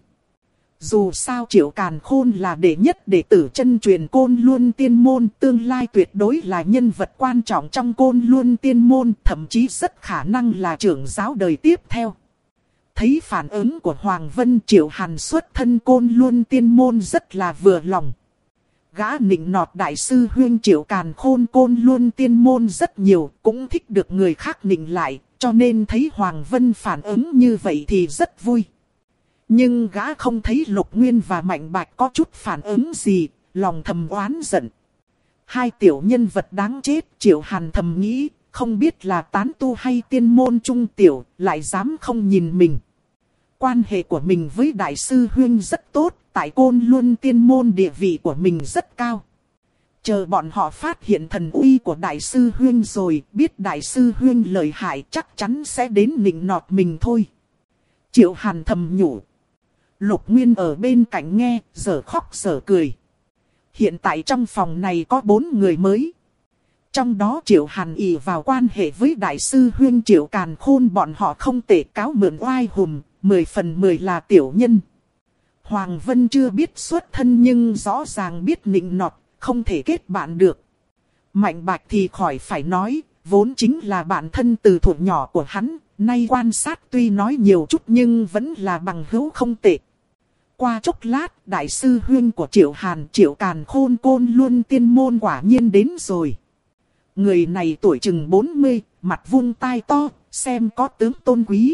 Dù sao Triệu Càn Khôn là đệ nhất đệ tử chân truyền Côn Luân Tiên Môn, tương lai tuyệt đối là nhân vật quan trọng trong Côn Luân Tiên Môn, thậm chí rất khả năng là trưởng giáo đời tiếp theo. Thấy phản ứng của Hoàng Vân, Triệu Hàn xuất thân Côn Luân Tiên Môn rất là vừa lòng. Gã nịnh nọt đại sư huynh Triệu Càn Khôn Côn Luân Tiên Môn rất nhiều, cũng thích được người khác nịnh lại, cho nên thấy Hoàng Vân phản ứng như vậy thì rất vui. Nhưng gã không thấy Lục Nguyên và Mạnh Bạch có chút phản ứng gì, lòng thầm oán giận. Hai tiểu nhân vật đáng chết, Triệu Hàn thầm nghĩ, không biết là tán tu hay tiên môn trung tiểu, lại dám không nhìn mình. Quan hệ của mình với đại sư huynh rất tốt, tại Côn Luân Tiên Môn địa vị của mình rất cao. Chờ bọn họ phát hiện thần uy của đại sư huynh rồi, biết đại sư huynh lợi hại chắc chắn sẽ đến nịnh nọt mình thôi. Triệu Hàn thầm nhủ. Lục Nguyên ở bên cạnh nghe, giờ khóc giờ cười. Hiện tại trong phòng này có 4 người mới. Trong đó Triệu Hàn ỷ vào quan hệ với đại sư huynh Triệu Càn Khôn, bọn họ không tệ, cáo mượn oai hùng, 10 phần 10 là tiểu nhân. Hoàng Vân chưa biết xuất thân nhưng rõ ràng biết nịnh nọt, không thể kết bạn được. Mạnh Bạch thì khỏi phải nói, vốn chính là bạn thân từ thuở nhỏ của hắn, nay quan sát tuy nói nhiều chút nhưng vẫn là bằng hữu không tệ. Qua chốc lát, đại sư huynh của Triệu Hàn, Triệu Càn Khôn Côn Luân Tiên Môn quả nhiên đến rồi. Người này tuổi chừng 40, mặt vuông tai to, xem có tướng tôn quý.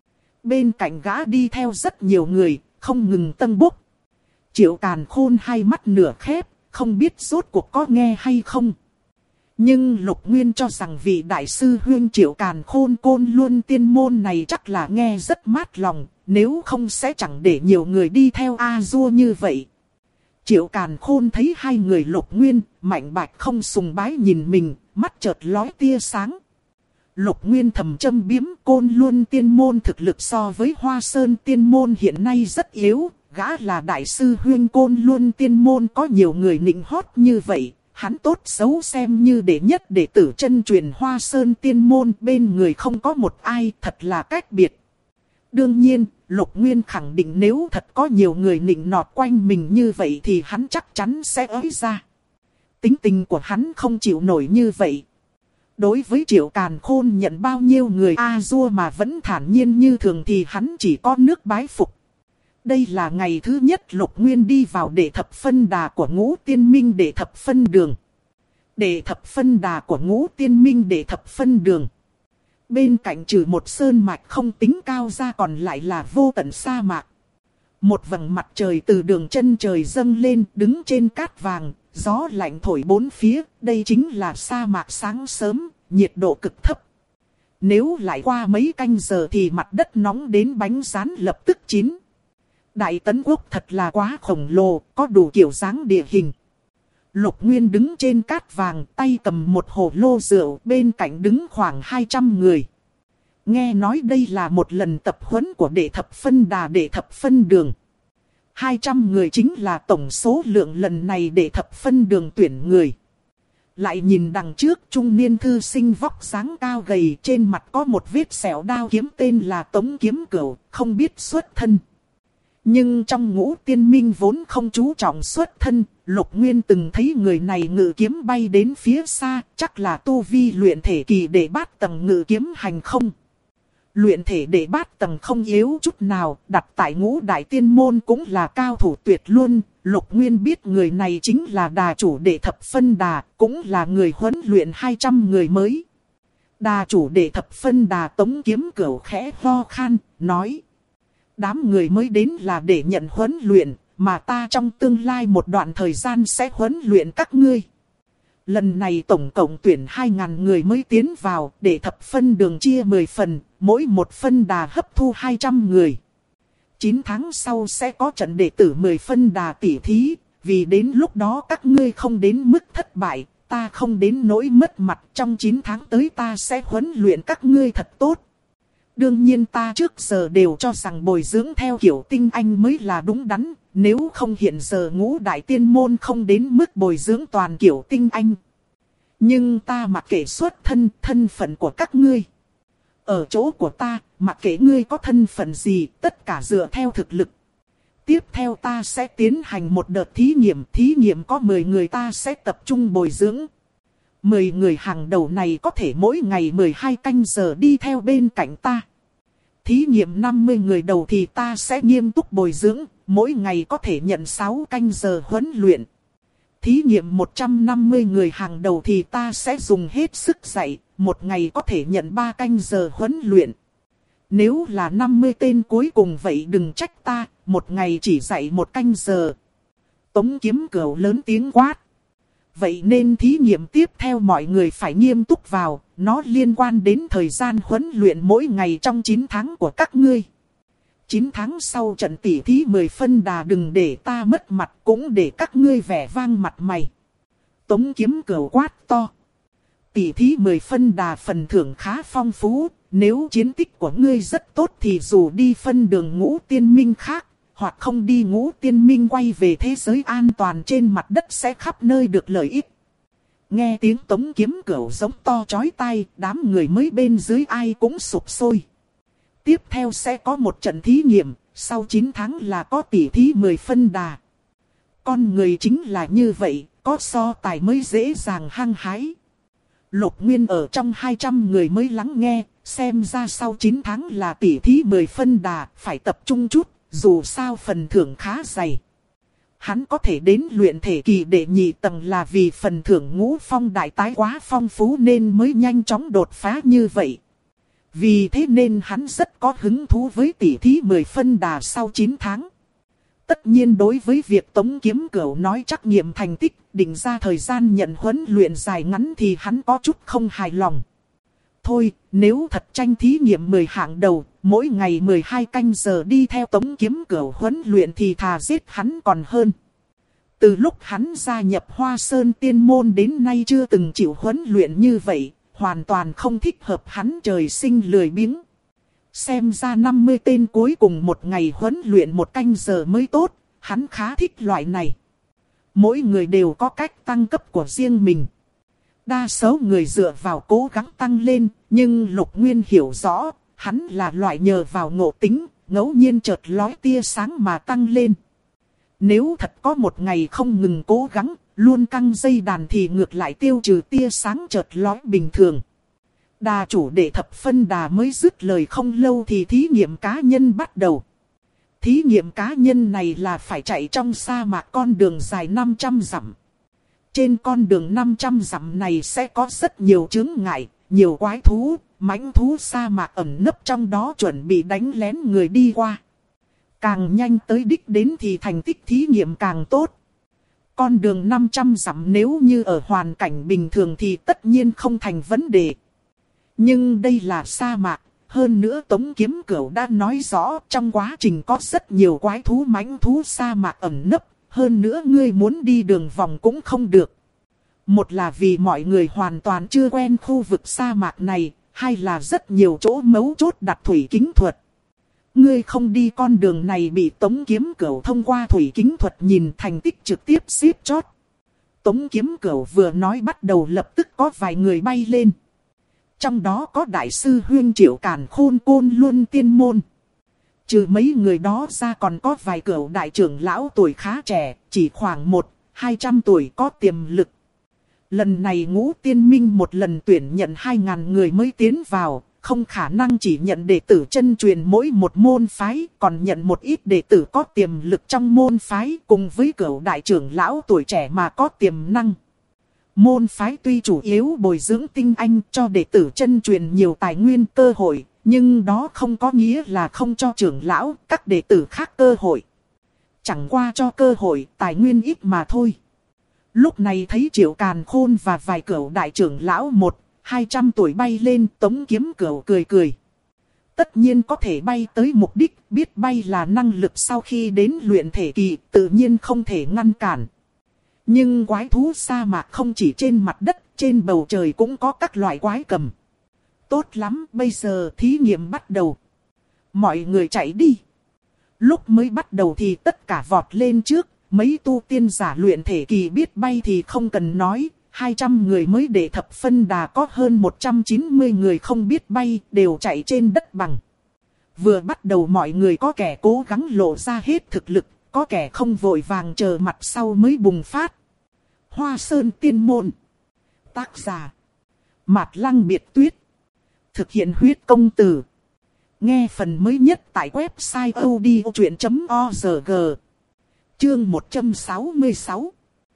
Bên cạnh gã đi theo rất nhiều người, không ngừng tâng bốc. Triệu Càn Khôn hai mắt nửa khép, không biết rốt cuộc có nghe hay không. Nhưng Lục Nguyên cho rằng vị đại sư huynh Triệu Càn Khôn Côn Luân Tiên Môn này chắc là nghe rất mát lòng, nếu không sẽ chẳng để nhiều người đi theo A-dua như vậy. Triệu Càn Khôn thấy hai người Lục Nguyên, Mạnh Bạch không sùng bái nhìn mình, mắt chợt lóe tia sáng. Lục Nguyên thầm châm biếm, Côn Luân Tiên Môn thực lực so với Hoa Sơn Tiên Môn hiện nay rất yếu, gã là đại sư huynh Côn Luân Tiên Môn có nhiều người nịnh hót như vậy, hắn tốt xấu xem như đệ nhất đệ tử chân truyền Hoa Sơn Tiên Môn, bên người không có một ai, thật là cách biệt. Đương nhiên, Lục Nguyên khẳng định nếu thật có nhiều người nịnh nọt quanh mình như vậy thì hắn chắc chắn sẽ ới ra. Tính tình của hắn không chịu nổi như vậy. Đối với Triệu Càn Khôn nhận bao nhiêu người A-dua mà vẫn thản nhiên như thường thì hắn chỉ có nước bái phục. Đây là ngày thứ nhất Lục Nguyên đi vào đệ thập phân đà của Ngũ Tiên Minh đệ thập phân đường. Đệ thập phân đà của Ngũ Tiên Minh đệ thập phân đường. Bên cạnh trừ một sơn mạch không tính cao ra còn lại là vô tận sa mạc. Một vầng mặt trời từ đường chân trời dâng lên đứng trên cát vàng, gió lạnh thổi bốn phía, đây chính là sa mạc sáng sớm, nhiệt độ cực thấp. Nếu lại qua mấy canh giờ thì mặt đất nóng đến bánh rán lập tức chín. Đại Tấn Quốc thật là quá khổng lồ, có đủ kiểu dáng địa hình. Lục Nguyên đứng trên cát vàng, tay cầm một hồ lô rượu, bên cạnh đứng khoảng 200 người. Nghe nói đây là một lần tập huấn của đệ thập phân đà đệ thập phân đường. 200 người chính là tổng số lượng lần này đệ thập phân đường tuyển người. Lại nhìn đằng trước, trung niên thư sinh vóc dáng cao gầy, trên mặt có một vết sẹo đao kiếm tên là Tống Kiếm Cửu, không biết xuất thân. Nhưng trong Ngũ Tiên Minh vốn không chú trọng xuất thân, Lục Nguyên từng thấy người này ngự kiếm bay đến phía xa, chắc là tu vi luyện thể kỳ để bát tầng ngự kiếm hành không. Luyện thể đệ bát tầng không yếu chút nào, đặt tại ngũ đại tiên môn cũng là cao thủ tuyệt luôn. Lục Nguyên biết người này chính là đà chủ đệ thập phân đà, cũng là người huấn luyện 200 người mới. Đà chủ đệ thập phân đà Tống Kiếm Cửu khẽ ho khan, nói. Đám người mới đến là để nhận huấn luyện, mà ta trong tương lai một đoạn thời gian sẽ huấn luyện các ngươi. Lần này tổng cộng tuyển 2.000 người mới tiến vào, để thập phân đường chia 10 phần, mỗi một phân đà hấp thu 200 người. 9 tháng sau sẽ có trận đệ tử 10 phân đà tỷ thí, vì đến lúc đó các ngươi không đến mức thất bại, ta không đến nỗi mất mặt, trong 9 tháng tới ta sẽ huấn luyện các ngươi thật tốt. Đương nhiên ta trước giờ đều cho rằng bồi dưỡng theo kiểu tinh anh mới là đúng đắn, nếu không hiện giờ ngũ đại tiên môn không đến mức bồi dưỡng toàn kiểu tinh anh. Nhưng ta mặc kệ xuất thân phận của các ngươi. Ở chỗ của ta, mặc kệ ngươi có thân phận gì, tất cả dựa theo thực lực. Tiếp theo ta sẽ tiến hành một đợt thí nghiệm có 10 người ta sẽ tập trung bồi dưỡng. 10 người hàng đầu này có thể mỗi ngày 12 canh giờ đi theo bên cạnh ta. Thí nghiệm 50 người đầu thì ta sẽ nghiêm túc bồi dưỡng, mỗi ngày có thể nhận 6 canh giờ huấn luyện. Thí nghiệm 150 người hàng đầu thì ta sẽ dùng hết sức dạy, một ngày có thể nhận 3 canh giờ huấn luyện. Nếu là 50 tên cuối cùng vậy đừng trách ta, một ngày chỉ dạy 1 canh giờ. Tống Kiếm Cửu lớn tiếng quát. Vậy nên thí nghiệm tiếp theo mọi người phải nghiêm túc vào, nó liên quan đến thời gian huấn luyện mỗi ngày trong 9 tháng của các ngươi. 9 tháng sau trận tỷ thí 10 phân đà đừng để ta mất mặt, cũng để các ngươi vẻ vang mặt mày. Tống Kiếm Cửu quát to. Tỷ thí 10 phân đà phần thưởng khá phong phú, nếu chiến tích của ngươi rất tốt thì dù đi phân đường ngũ tiên minh khác, hoặc không đi ngũ tiên minh quay về thế giới an toàn trên mặt đất sẽ khắp nơi được lợi ích. Nghe tiếng Tống Kiếm Cửu giống to chói tai, đám người mới bên dưới ai cũng sụp sôi. Tiếp theo sẽ có một trận thí nghiệm, sau 9 tháng là có tỷ thí 10 phân đà. Con người chính là như vậy, có so tài mới dễ dàng hăng hái. Lục Nguyên ở trong 200 người mới lắng nghe, xem ra sau 9 tháng là tỷ thí 10 phân đà, phải tập trung chút, dù sao phần thưởng khá dày. Hắn có thể đến luyện thể kỳ đệ nhị tầng là vì phần thưởng ngũ phong đại tái quá phong phú nên mới nhanh chóng đột phá như vậy. Vì thế nên hắn rất có hứng thú với tỷ thí 10 phân đà sau 9 tháng. Tất nhiên đối với việc Tống Kiếm Cửu nói trắc nghiệm thành tích, định ra thời gian nhận huấn luyện dài ngắn thì hắn có chút không hài lòng. Thôi, nếu thật tranh thí nghiệm 10 hạng đầu, mỗi ngày 12 canh giờ đi theo Tống Kiếm Cửu huấn luyện thì thà giết hắn còn hơn. Từ lúc hắn gia nhập Hoa Sơn Tiên Môn đến nay chưa từng chịu huấn luyện như vậy, hoàn toàn không thích hợp hắn trời sinh lười biếng. Xem ra 50 tên cuối cùng một ngày huấn luyện 1 canh giờ mới tốt, hắn khá thích loại này. Mỗi người đều có cách tăng cấp của riêng mình. Đa số người dựa vào cố gắng tăng lên, nhưng Lục Nguyên hiểu rõ, hắn là loại nhờ vào ngộ tính, ngẫu nhiên chợt lóe tia sáng mà tăng lên. Nếu thật có một ngày không ngừng cố gắng, luôn căng dây đàn thì ngược lại tiêu trừ tia sáng chợt lóe bình thường. Đà chủ đệ thập phân đà mới dứt lời không lâu thì thí nghiệm cá nhân bắt đầu. Thí nghiệm cá nhân này là phải chạy trong sa mạc con đường dài 500 dặm. Trên con đường 500 dặm này sẽ có rất nhiều chướng ngại, nhiều quái thú, mãnh thú sa mạc ẩn nấp trong đó chuẩn bị đánh lén người đi qua. Càng nhanh tới đích đến thì thành tích thí nghiệm càng tốt. Con đường 500 dặm nếu như ở hoàn cảnh bình thường thì tất nhiên không thành vấn đề. Nhưng đây là sa mạc, hơn nữa Tống Kiếm Cửu đã nói rõ trong quá trình có rất nhiều quái thú mãnh thú sa mạc ẩn nấp, hơn nữa ngươi muốn đi đường vòng cũng không được. Một là vì mọi người hoàn toàn chưa quen khu vực sa mạc này, hai là rất nhiều chỗ mấu chốt đặt thủy kính thuật. Ngươi không đi con đường này bị Tống Kiếm Cửu thông qua thủy kính thuật nhìn thành tích trực tiếp xếp chót. Tống Kiếm Cửu vừa nói bắt đầu lập tức có vài người bay lên. Trong đó có đại sư Huyên Triệu Càn Khôn Côn Luân Tiên Môn. Trừ mấy người đó ra còn có vài cửu đại trưởng lão tuổi khá trẻ, chỉ khoảng 100-200 tuổi có tiềm lực. Lần này ngũ tiên minh một lần tuyển nhận 2.000 người mới tiến vào, không khả năng chỉ nhận đệ tử chân truyền mỗi một môn phái, còn nhận một ít đệ tử có tiềm lực trong môn phái cùng với Cửu đại trưởng lão tuổi trẻ mà có tiềm năng. Môn phái tuy chủ yếu bồi dưỡng tinh anh cho đệ tử chân truyền nhiều tài nguyên cơ hội, nhưng đó không có nghĩa là không cho trưởng lão, các đệ tử khác cơ hội. Chẳng qua cho cơ hội, tài nguyên ít mà thôi. Lúc này thấy Triệu Càn Khôn và vài Cửu đại trưởng lão 100-200 tuổi bay lên, Tống Kiếm Cửu cười cười. Tất nhiên có thể bay tới mục đích, biết bay là năng lực sau khi đến luyện thể kỳ, tự nhiên không thể ngăn cản. Nhưng quái thú sa mạc không chỉ trên mặt đất, trên bầu trời cũng có các loại quái cầm. Tốt lắm, bây giờ thí nghiệm bắt đầu. Mọi người chạy đi. Lúc mới bắt đầu thì tất cả vọt lên trước, mấy tu tiên giả luyện thể kỳ biết bay thì không cần nói. 200 người mới để thập phân đà, có hơn 190 người không biết bay, đều chạy trên đất bằng. Vừa bắt đầu mọi người có kẻ cố gắng lộ ra hết thực lực, có kẻ không vội vàng chờ mặt sau mới bùng phát. Hoa Sơn Tiên Môn. Tác giả: Mạt Lăng Biệt Tuyết. Thực hiện huyết công từ. Nghe phần mới nhất tại website odchuyện.org. Chương 166.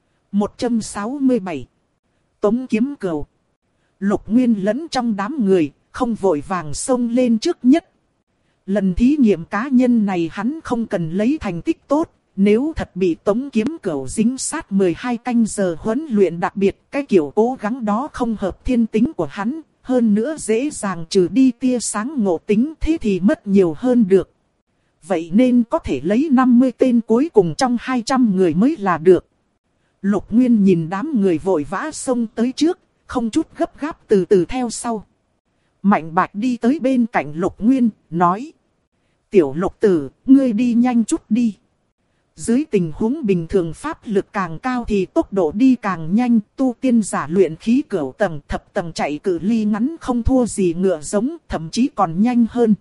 167. Tống Kiếm Cửu. Lục Nguyên lẫn trong đám người, không vội vàng xông lên trước nhất. Lần thí nghiệm cá nhân này hắn không cần lấy thành tích tốt. Nếu thật bị Tống Kiếm Cửu dính sát 12 canh giờ huấn luyện đặc biệt, cái kiểu cố gắng đó không hợp thiên tính của hắn. Hơn nữa dễ dàng trừ đi tia sáng ngộ tính, thế thì mất nhiều hơn được. Vậy nên có thể lấy 50 tên cuối cùng trong 200 người mới là được. Lục Nguyên nhìn đám người vội vã xông tới trước, không chút gấp gáp từ từ theo sau. Mạnh Bạch đi tới bên cạnh Lục Nguyên, nói: Tiểu Lục tử, ngươi đi nhanh chút đi. Dưới tình huống bình thường pháp lực càng cao thì tốc độ đi càng nhanh, tu tiên giả luyện khí cửu tầng thập tầng chạy cự ly ngắn không thua gì ngựa giống, thậm chí còn nhanh hơn.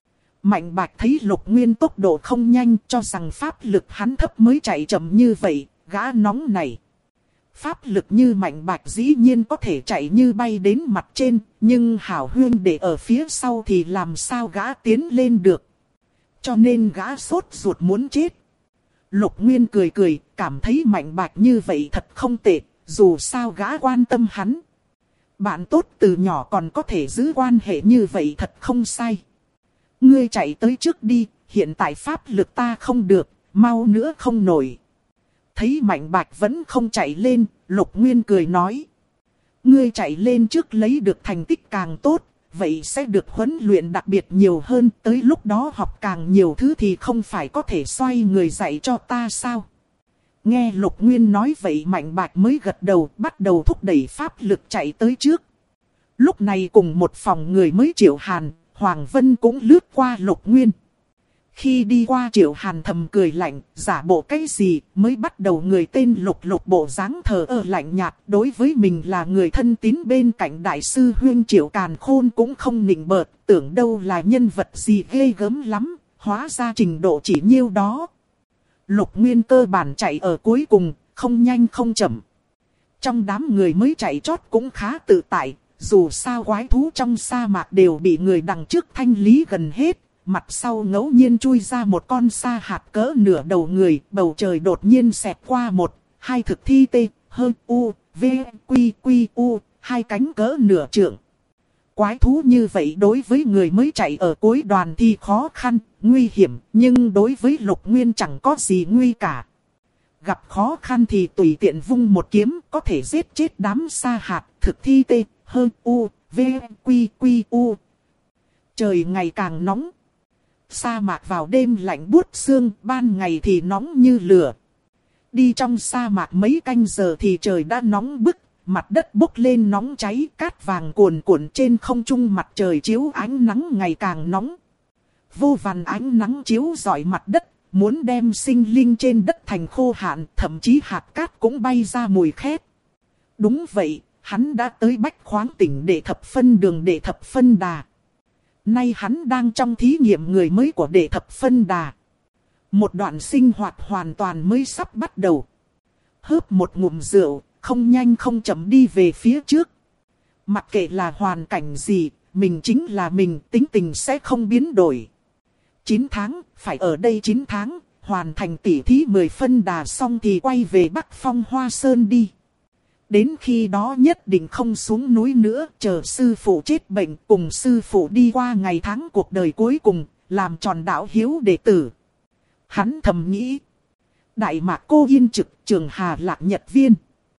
Mạnh Bạch thấy Lục Nguyên tốc độ không nhanh, cho rằng pháp lực hắn thấp mới chạy chậm như vậy, gã nóng này. Pháp lực như Mạnh Bạch dĩ nhiên có thể chạy như bay đến mặt trên, nhưng hảo huyên để ở phía sau thì làm sao gã tiến lên được. Cho nên gã sốt ruột muốn chết. Lục Nguyên cười cười, cảm thấy Mạnh Bạch như vậy thật không tệ, dù sao gã quan tâm hắn. Bạn tốt từ nhỏ còn có thể giữ quan hệ như vậy thật không sai. Ngươi chạy tới trước đi, hiện tại pháp lực ta không được, mau nữa không nổi. Thấy Mạnh Bạch vẫn không chạy lên, Lục Nguyên cười nói: Ngươi chạy lên trước lấy được thành tích càng tốt, vậy sẽ được huấn luyện đặc biệt nhiều hơn, tới lúc đó học càng nhiều thứ thì không phải có thể xoay người dạy cho ta sao? Nghe Lục Nguyên nói vậy Mạnh Bạch mới gật đầu, bắt đầu thúc đẩy pháp lực chạy tới trước. Lúc này cùng một phòng người mới Triệu Hàn, Hoàng Vân cũng lướt qua Lục Nguyên. Khi đi qua Triệu Hàn thầm cười lạnh, giả bộ cái gì, mới bắt đầu người tên Lục Lục bộ dáng thờ ơ lạnh nhạt, đối với mình là người thân tín bên cạnh đại sư huynh Triệu Càn Khôn cũng không nịnh bợt, tưởng đâu là nhân vật gì ghê gớm lắm, hóa ra trình độ chỉ nhiêu đó. Lục Nguyên cơ bản chạy ở cuối cùng, không nhanh không chậm. Trong đám người mới chạy chót cũng khá tự tại, dù sao quái thú trong sa mạc đều bị người đằng trước thanh lý gần hết. Mặt sau ngẫu nhiên chui ra một con sa hạt cỡ nửa đầu người, bầu trời đột nhiên xẹt qua 1-2 thực thi tê, hơn u, v, quy quy u, 2 cánh cỡ nửa trượng. Quái thú như vậy đối với người mới chạy ở cuối đoàn thì khó khăn, nguy hiểm, nhưng đối với Lục Nguyên chẳng có gì nguy cả. Gặp khó khăn thì tùy tiện vung một kiếm, có thể giết chết đám sa hạt, thực thi tê, hơn u, v, quy quy u. Trời ngày càng nóng. Sa mạc vào đêm lạnh buốt xương, ban ngày thì nóng như lửa. Đi trong sa mạc mấy canh giờ thì trời đã nóng bức, mặt đất bốc lên nóng cháy, cát vàng cuồn cuộn trên không trung, mặt trời chiếu ánh nắng ngày càng nóng. Vô vàn ánh nắng chiếu rọi mặt đất, muốn đem sinh linh trên đất thành khô hạn, thậm chí hạt cát cũng bay ra mùi khét. Đúng vậy, hắn đã tới Bách Khoáng tỉnh Đệ Thập Phân Đường Đệ Thập Phân Đà. Nay hắn đang trong thí nghiệm người mới của Đệ Thập Phân Đà. Một đoạn sinh hoạt hoàn toàn mới sắp bắt đầu. Hớp một ngụm rượu, không nhanh không chậm đi về phía trước. Mặc kệ là hoàn cảnh gì, mình chính là mình, tính tình sẽ không biến đổi. 9 tháng, phải ở đây 9 tháng, hoàn thành tỉ thí 10 phân đà xong thì quay về Bắc Phong Hoa Sơn đi. Đến khi đó nhất định không xuống núi nữa, chờ sư phụ chết bệnh, cùng sư phụ đi qua ngày tháng cuộc đời cuối cùng, làm tròn đạo hiếu đệ tử. Hắn thầm nghĩ. Đại Mạc Cô Yên Trực, Trường Hà Lạc Nhật Viên.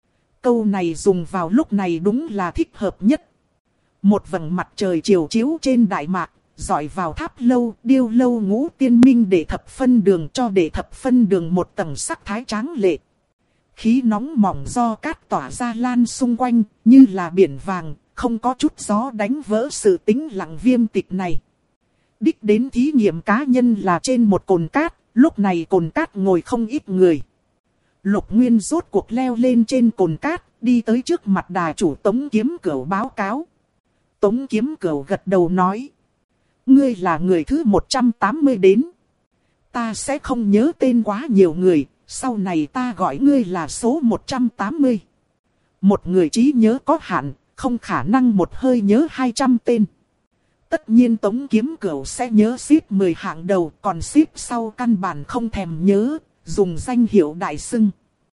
Câu này dùng vào lúc này đúng là thích hợp nhất. Một vầng mặt trời chiều chiếu trên Đại Mạc, dọi vào tháp lâu, điêu lâu ngũ tiên minh để thập phân đường, cho để thập phân đường một tầng sắc thái tráng lệ. Khí nóng mỏng do cát tỏa ra lan xung quanh, như là biển vàng, không có chút gió đánh vỡ sự tĩnh lặng viêm tịch này. Đích đến thí nghiệm cá nhân là trên một cồn cát, lúc này cồn cát ngồi không ít người. Lục Nguyên rốt cuộc leo lên trên cồn cát, đi tới trước mặt đà chủ Tống Kiếm Cửu báo cáo. Tống Kiếm Cửu gật đầu nói. Ngươi là người thứ 180 đến. Ta sẽ không nhớ tên quá nhiều người, sau này ta gọi ngươi là số 180. Một người trí nhớ có hạn, không khả năng một hơi nhớ 200 tên. Tất nhiên Tống Kiếm Cửu sẽ nhớ xếp 10 hạng đầu, còn xếp sau căn bản không thèm nhớ, dùng danh hiệu đại xưng.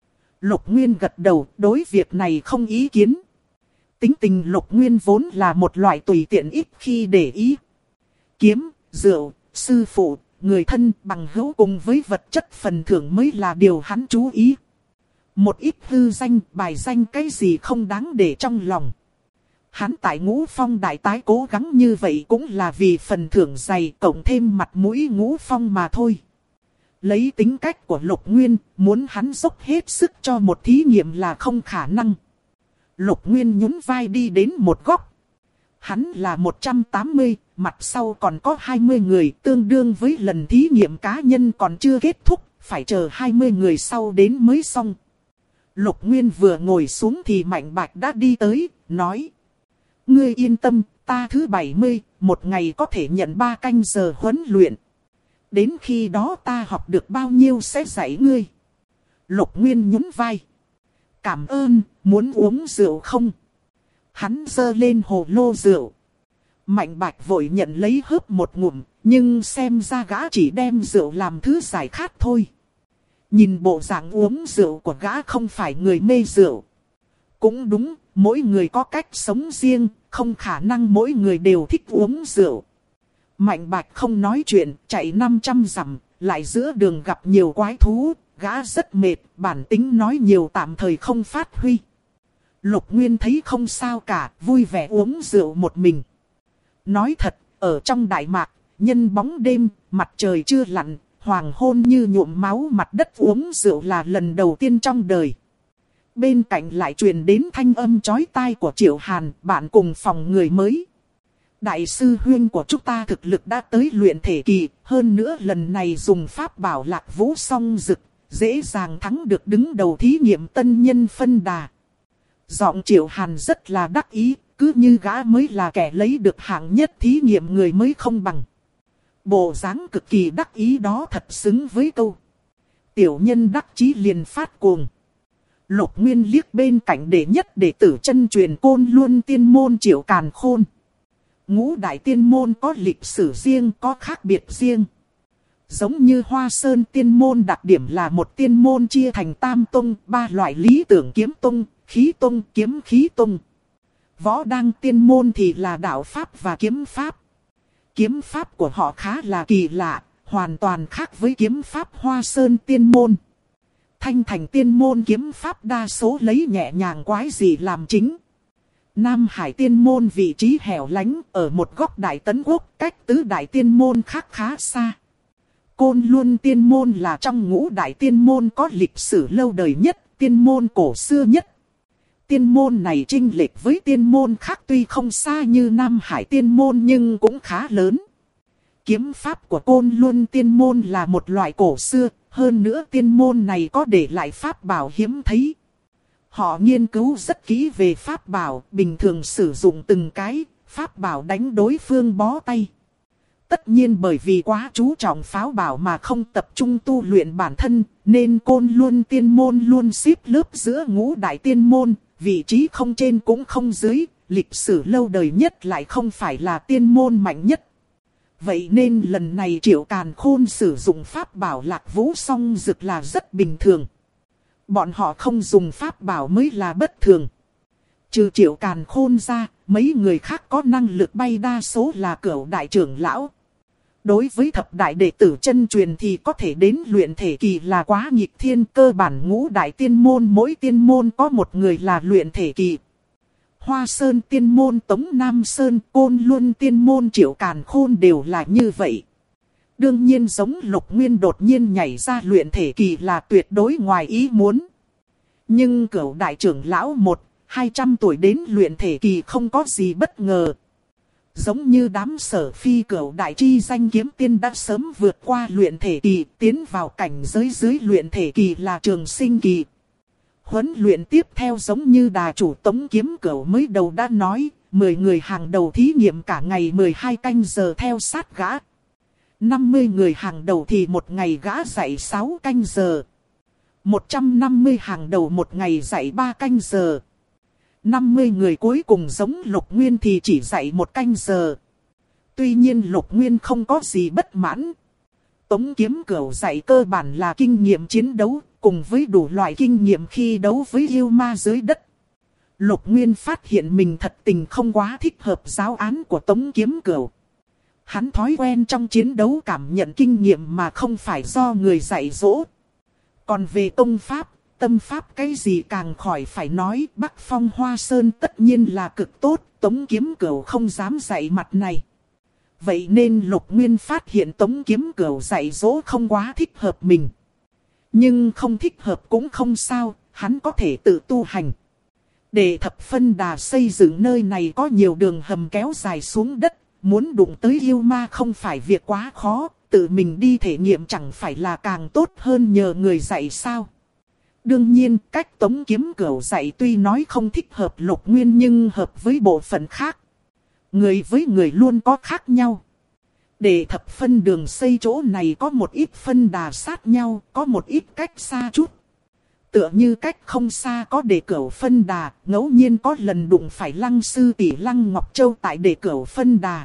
Lục Nguyên gật đầu, đối việc này không ý kiến. Tính tình Lục Nguyên vốn là một loại tùy tiện ít khi để ý. Kiếm, rượu, sư phụ, người thân, bằng hữu cùng với vật chất phần thưởng mới là điều hắn chú ý. Một ít hư danh, bài danh cái gì không đáng để trong lòng. Hắn tại Ngũ Phong đại tái cố gắng như vậy cũng là vì phần thưởng dày, cộng thêm mặt mũi Ngũ Phong mà thôi. Lấy tính cách của Lục Nguyên, muốn hắn dốc hết sức cho một thí nghiệm là không khả năng. Lục Nguyên nhún vai đi đến một góc. Hắn là 180, mặt sau còn có 20 người, tương đương với lần thí nghiệm cá nhân còn chưa kết thúc, phải chờ 20 người sau đến mới xong. Lục Nguyên vừa ngồi xuống thì Mạnh Bạch đã đi tới, nói. Ngươi yên tâm, ta thứ 70, một ngày có thể nhận 3 canh giờ huấn luyện. Đến khi đó ta học được bao nhiêu sẽ dạy ngươi. Lục Nguyên nhún vai. Cảm ơn, muốn uống rượu không? Hắn giơ lên hồ lô rượu. Mạnh Bạch vội nhận lấy hớp một ngụm, nhưng xem ra gã chỉ đem rượu làm thứ giải khát thôi. Nhìn bộ dạng uống rượu của gã không phải người mê rượu. Cũng đúng, mỗi người có cách sống riêng, không khả năng mỗi người đều thích uống rượu. Mạnh Bạch không nói chuyện, chạy 500 dặm, lại giữa đường gặp nhiều quái thú, gã rất mệt, bản tính nói nhiều tạm thời không phát huy. Lục Nguyên thấy không sao cả, vui vẻ uống rượu một mình. Nói thật, ở trong Đại Mạc, nhân bóng đêm, mặt trời chưa lặn, hoàng hôn như nhuộm máu mặt đất uống rượu là lần đầu tiên trong đời. Bên cạnh lại truyền đến thanh âm chói tai của Triệu Hàn, bạn cùng phòng người mới. Đại sư huynh của chúng ta thực lực đã tới luyện thể kỳ, hơn nữa lần này dùng pháp bảo Lạc Vũ song dực, dễ dàng thắng được đứng đầu thí nghiệm tân nhân phân đà. Giọng Triệu Hàn rất là đắc ý, cứ như gã mới là kẻ lấy được hạng nhất thí nghiệm người mới không bằng. Bộ dáng cực kỳ đắc ý đó thật xứng với câu. Tiểu nhân đắc chí liền phát cuồng. Lục Nguyên liếc bên cạnh đệ nhất đệ tử chân truyền Côn Luân tiên môn Triệu Càn Khôn. Ngũ đại tiên môn có lịch sử riêng, có khác biệt riêng. Giống như Hoa Sơn tiên môn đặc điểm là một tiên môn chia thành tam tông, 3 loại lý tưởng kiếm tông, khí tông, kiếm khí tông. Võ Đăng tiên môn thì là đạo pháp và kiếm pháp. Kiếm pháp của họ khá là kỳ lạ, hoàn toàn khác với kiếm pháp Hoa Sơn tiên môn. Thanh Thành tiên môn kiếm pháp đa số lấy nhẹ nhàng quái dị làm chính. Nam Hải tiên môn vị trí hẻo lánh ở một góc Đại Tấn Quốc, cách tứ đại tiên môn khác khá xa. Côn Luân tiên môn là trong ngũ đại tiên môn có lịch sử lâu đời nhất, tiên môn cổ xưa nhất. Tiên môn này chênh lệch với tiên môn khác tuy không xa như Nam Hải tiên môn nhưng cũng khá lớn. Kiếm pháp của Côn Luân tiên môn là một loại cổ xưa, hơn nữa tiên môn này có để lại pháp bảo hiếm thấy. Họ nghiên cứu rất kỹ về pháp bảo, bình thường sử dụng từng cái, pháp bảo đánh đối phương bó tay. Tất nhiên bởi vì quá chú trọng pháo bảo mà không tập trung tu luyện bản thân, nên Côn Luân tiên môn luôn xếp lớp giữa ngũ đại tiên môn, vị trí không trên cũng không dưới, lịch sử lâu đời nhất lại không phải là tiên môn mạnh nhất. Vậy nên lần này Triệu Càn Khôn sử dụng pháp bảo Lạc Vũ Song Dực là rất bình thường. Bọn họ không dùng pháp bảo mới là bất thường. Trừ Triệu Càn Khôn ra, mấy người khác có năng lực bay đa số là Cửu đại trưởng lão. Đối với thập đại đệ tử chân truyền thì có thể đến luyện thể kỳ là quá nghịch thiên, cơ bản ngũ đại tiên môn mỗi tiên môn có một người là luyện thể kỳ. Hoa Sơn tiên môn, Tống Nam Sơn, Côn Luân tiên môn, Triệu Càn Khôn đều là như vậy. Đương nhiên giống Lục Nguyên đột nhiên nhảy ra luyện thể kỳ là tuyệt đối ngoài ý muốn. Nhưng Cửu đại trưởng lão 100-200 tuổi đến luyện thể kỳ không có gì bất ngờ. Giống như đám Sở Phi Cửu đại chi danh kiếm tiên đã sớm vượt qua luyện thể kỳ, tiến vào cảnh giới dưới luyện thể kỳ là trường sinh kỳ. Huấn luyện tiếp theo giống như đà chủ Tống Kiếm Cửu mới đầu đã nói, 10 người hàng đầu thí nghiệm cả ngày 12 canh giờ theo sát gã. 50 người hàng đầu thì một ngày gã dạy 6 canh giờ. 150 hàng đầu một ngày dạy 3 canh giờ. 50 người cuối cùng giống Lục Nguyên thì chỉ dạy 1 canh giờ. Tuy nhiên Lục Nguyên không có gì bất mãn. Tống Kiếm Cửu dạy cơ bản là kinh nghiệm chiến đấu, cùng với đủ loại kinh nghiệm khi đấu với yêu ma dưới đất. Lục Nguyên phát hiện mình thật tình không quá thích hợp giáo án của Tống Kiếm Cửu. Hắn thói quen trong chiến đấu cảm nhận kinh nghiệm mà không phải do người dạy dỗ. Còn về công pháp, tâm pháp cái gì càng khỏi phải nói, Bắc Phong Hoa Sơn tất nhiên là cực tốt, Tống Kiếm Cửu không dám dạy mặt này. Vậy nên Lục Nguyên phát hiện Tống Kiếm Cửu dạy dỗ không quá thích hợp mình. Nhưng không thích hợp cũng không sao, hắn có thể tự tu hành. Để Thập Phân Đà xây dựng nơi này có nhiều đường hầm kéo dài xuống đất, muốn đụng tới yêu ma không phải việc quá khó, tự mình đi thể nghiệm chẳng phải là càng tốt hơn nhờ người dạy sao. Đương nhiên, cách Tống Kiếm Cửu dạy tuy nói không thích hợp Lục Nguyên nhưng hợp với bộ phận khác. Người với người luôn có khác nhau. Để Thập Phân đường xây chỗ này có một ít phân đà sát nhau, có một ít cách xa chút. Tựa như cách không xa có Đề Cửu phân đà, ngẫu nhiên có lần đụng phải Lăng sư tỷ Lăng Ngọc Châu tại Đề Cửu phân đà.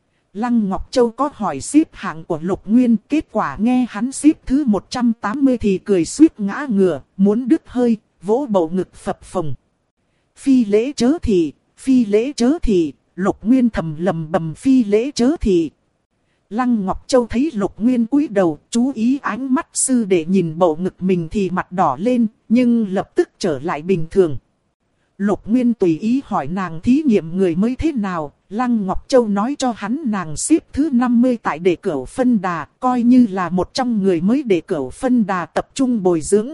Lăng Ngọc Châu có hỏi xếp hạng của Lục Nguyên, kết quả nghe hắn xếp thứ 180 thì cười suýt ngã ngửa, muốn đứt hơi, vỗ bầu ngực phập phồng. Phi lễ chớ thì, phi lễ chớ thì, Lục Nguyên thầm lầm bầm phi lễ chớ thì. Lăng Ngọc Châu thấy Lục Nguyên cúi đầu, chú ý ánh mắt sư để nhìn bầu ngực mình thì mặt đỏ lên, nhưng lập tức trở lại bình thường. Lục Nguyên tùy ý hỏi nàng thí nghiệm người mới thế nào, Lăng Ngọc Châu nói cho hắn nàng xếp thứ 50 tại Đề Cửu phân đà, coi như là một trong người mới Đề Cửu phân đà tập trung bồi dưỡng.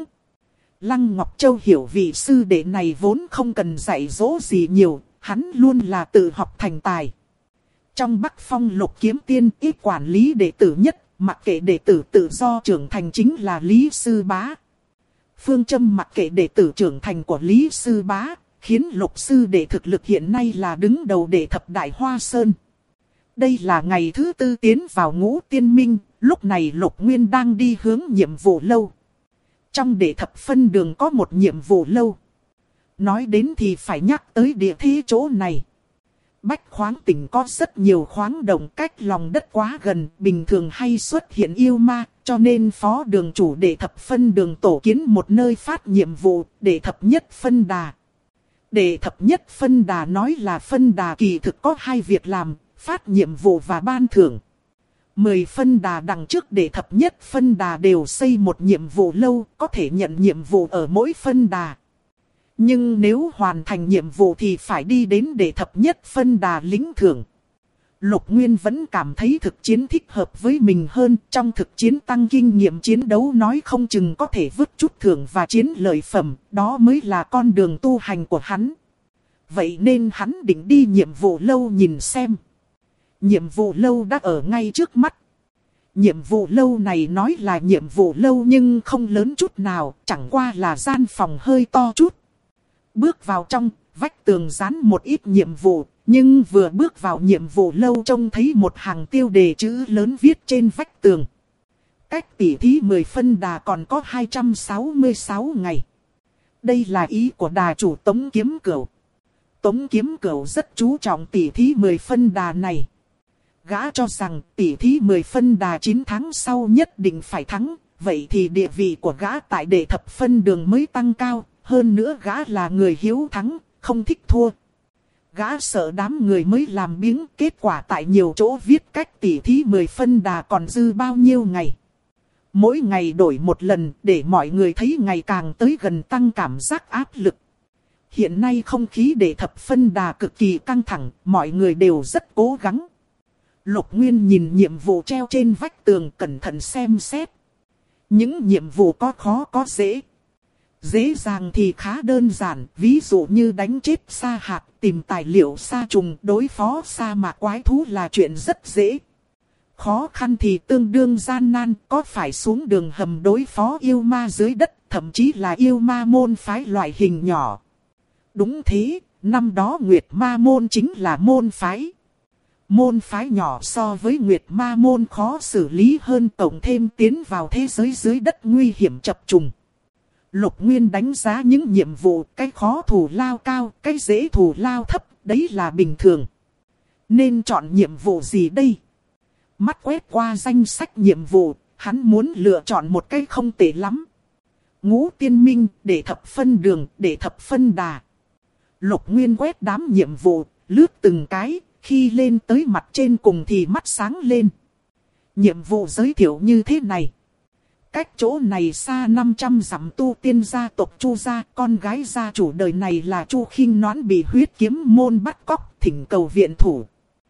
Lăng Ngọc Châu hiểu vị sư đệ này vốn không cần dạy dỗ gì nhiều, hắn luôn là tự học thành tài. Trong Bắc Phong Lục Kiếm Tiên, ít quản lý đệ tử nhất, mặc kệ đệ tử tự do trưởng thành chính là Lý Sư Bá. Phương châm mặc kệ đệ tử trưởng thành của Lý Sư Bá, khiến Lục sư đệ thực lực hiện nay là đứng đầu đệ thập đại Hoa Sơn. Đây là ngày thứ 4 tiến vào Ngũ Tiên Minh, lúc này Lục Nguyên đang đi hướng nhiệm vụ lâu. Trong đệ thập phân đường có một nhiệm vụ lâu. Nói đến thì phải nhắc tới địa thế chỗ này. Bách khoáng tỉnh có rất nhiều khoáng động cách lòng đất quá gần, bình thường hay xuất hiện yêu ma, cho nên phó đường chủ đệ thập phân đường tổ kiến một nơi phát nhiệm vụ, đệ thập nhất phân đà. Đệ thập nhất phân đà nói là phân đà kỳ thực có 2 việc làm, phát nhiệm vụ và ban thưởng. 10 phân đà đằng trước đệ thập nhất phân đà đều xây một nhiệm vụ lâu, có thể nhận nhiệm vụ ở mỗi phân đà. Nhưng nếu hoàn thành nhiệm vụ thì phải đi đến đệ thập nhất phân đà lĩnh thưởng. Lục Nguyên vẫn cảm thấy thực chiến thích hợp với mình hơn, trong thực chiến tăng kinh nghiệm chiến đấu nói không chừng có thể vứt chút thưởng và chiến lợi phẩm, đó mới là con đường tu hành của hắn. Vậy nên hắn định đi nhiệm vụ lâu nhìn xem. Nhiệm vụ lâu đã ở ngay trước mắt. Nhiệm vụ lâu này nói là nhiệm vụ lâu nhưng không lớn chút nào, chẳng qua là gian phòng hơi to chút. Bước vào trong, vách tường dán một ít nhiệm vụ, nhưng vừa bước vào nhiệm vụ lâu trông thấy một hàng tiêu đề chữ lớn viết trên vách tường. Cách tỉ thí 10 phân đà còn có 266 ngày. Đây là ý của đà chủ Tống Kiếm Cửu. Tống Kiếm Cửu rất chú trọng tỉ thí 10 phân đà này. Gã cho rằng tỉ thí 10 phân đà 9 tháng sau nhất định phải thắng, vậy thì địa vị của gã tại đệ thập phân đường mới tăng cao, hơn nữa gã là người hiếu thắng, không thích thua. Gã sợ đám người mới làm biếng, kết quả tại nhiều chỗ viết cách tỉ thí 10 phân đà còn dư bao nhiêu ngày. Mỗi ngày đổi một lần để mọi người thấy ngày càng tới gần, tăng cảm giác áp lực. Hiện nay không khí đệ thập phân đà cực kỳ căng thẳng, mọi người đều rất cố gắng. Lục Nguyên nhìn nhiệm vụ treo trên vách tường cẩn thận xem xét. Những nhiệm vụ có khó có dễ. Dễ dàng thì khá đơn giản, ví dụ như đánh chết sa hạt, tìm tài liệu sa trùng, đối phó sa mạc quái thú là chuyện rất dễ. Khó khăn thì tương đương gian nan, có phải xuống đường hầm đối phó yêu ma dưới đất, thậm chí là yêu ma môn phái loại hình nhỏ. Đúng thế, năm đó Nguyệt Ma môn chính là môn phái. Môn phái nhỏ so với Nguyệt Ma môn khó xử lý hơn, cộng thêm tiến vào thế giới dưới đất nguy hiểm chập trùng. Lục Nguyên đánh giá những nhiệm vụ, cái khó thù lao cao, cái dễ thù lao thấp, đấy là bình thường. Nên chọn nhiệm vụ gì đây? Mắt quét qua danh sách nhiệm vụ, hắn muốn lựa chọn một cái không tệ lắm. Ngũ Tiên Minh, đệ thập phân đường, đệ thập phân đà. Lục Nguyên quét đám nhiệm vụ, lướt từng cái, khi lên tới mặt trên cùng thì mắt sáng lên. Nhiệm vụ giới thiệu như thế này. Cách chỗ này xa 500 dặm tu tiên gia tộc Chu gia, con gái gia chủ đời này là Chu Khinh Noãn bị huyết kiếm môn bắt cóc, thỉnh cầu viện thủ.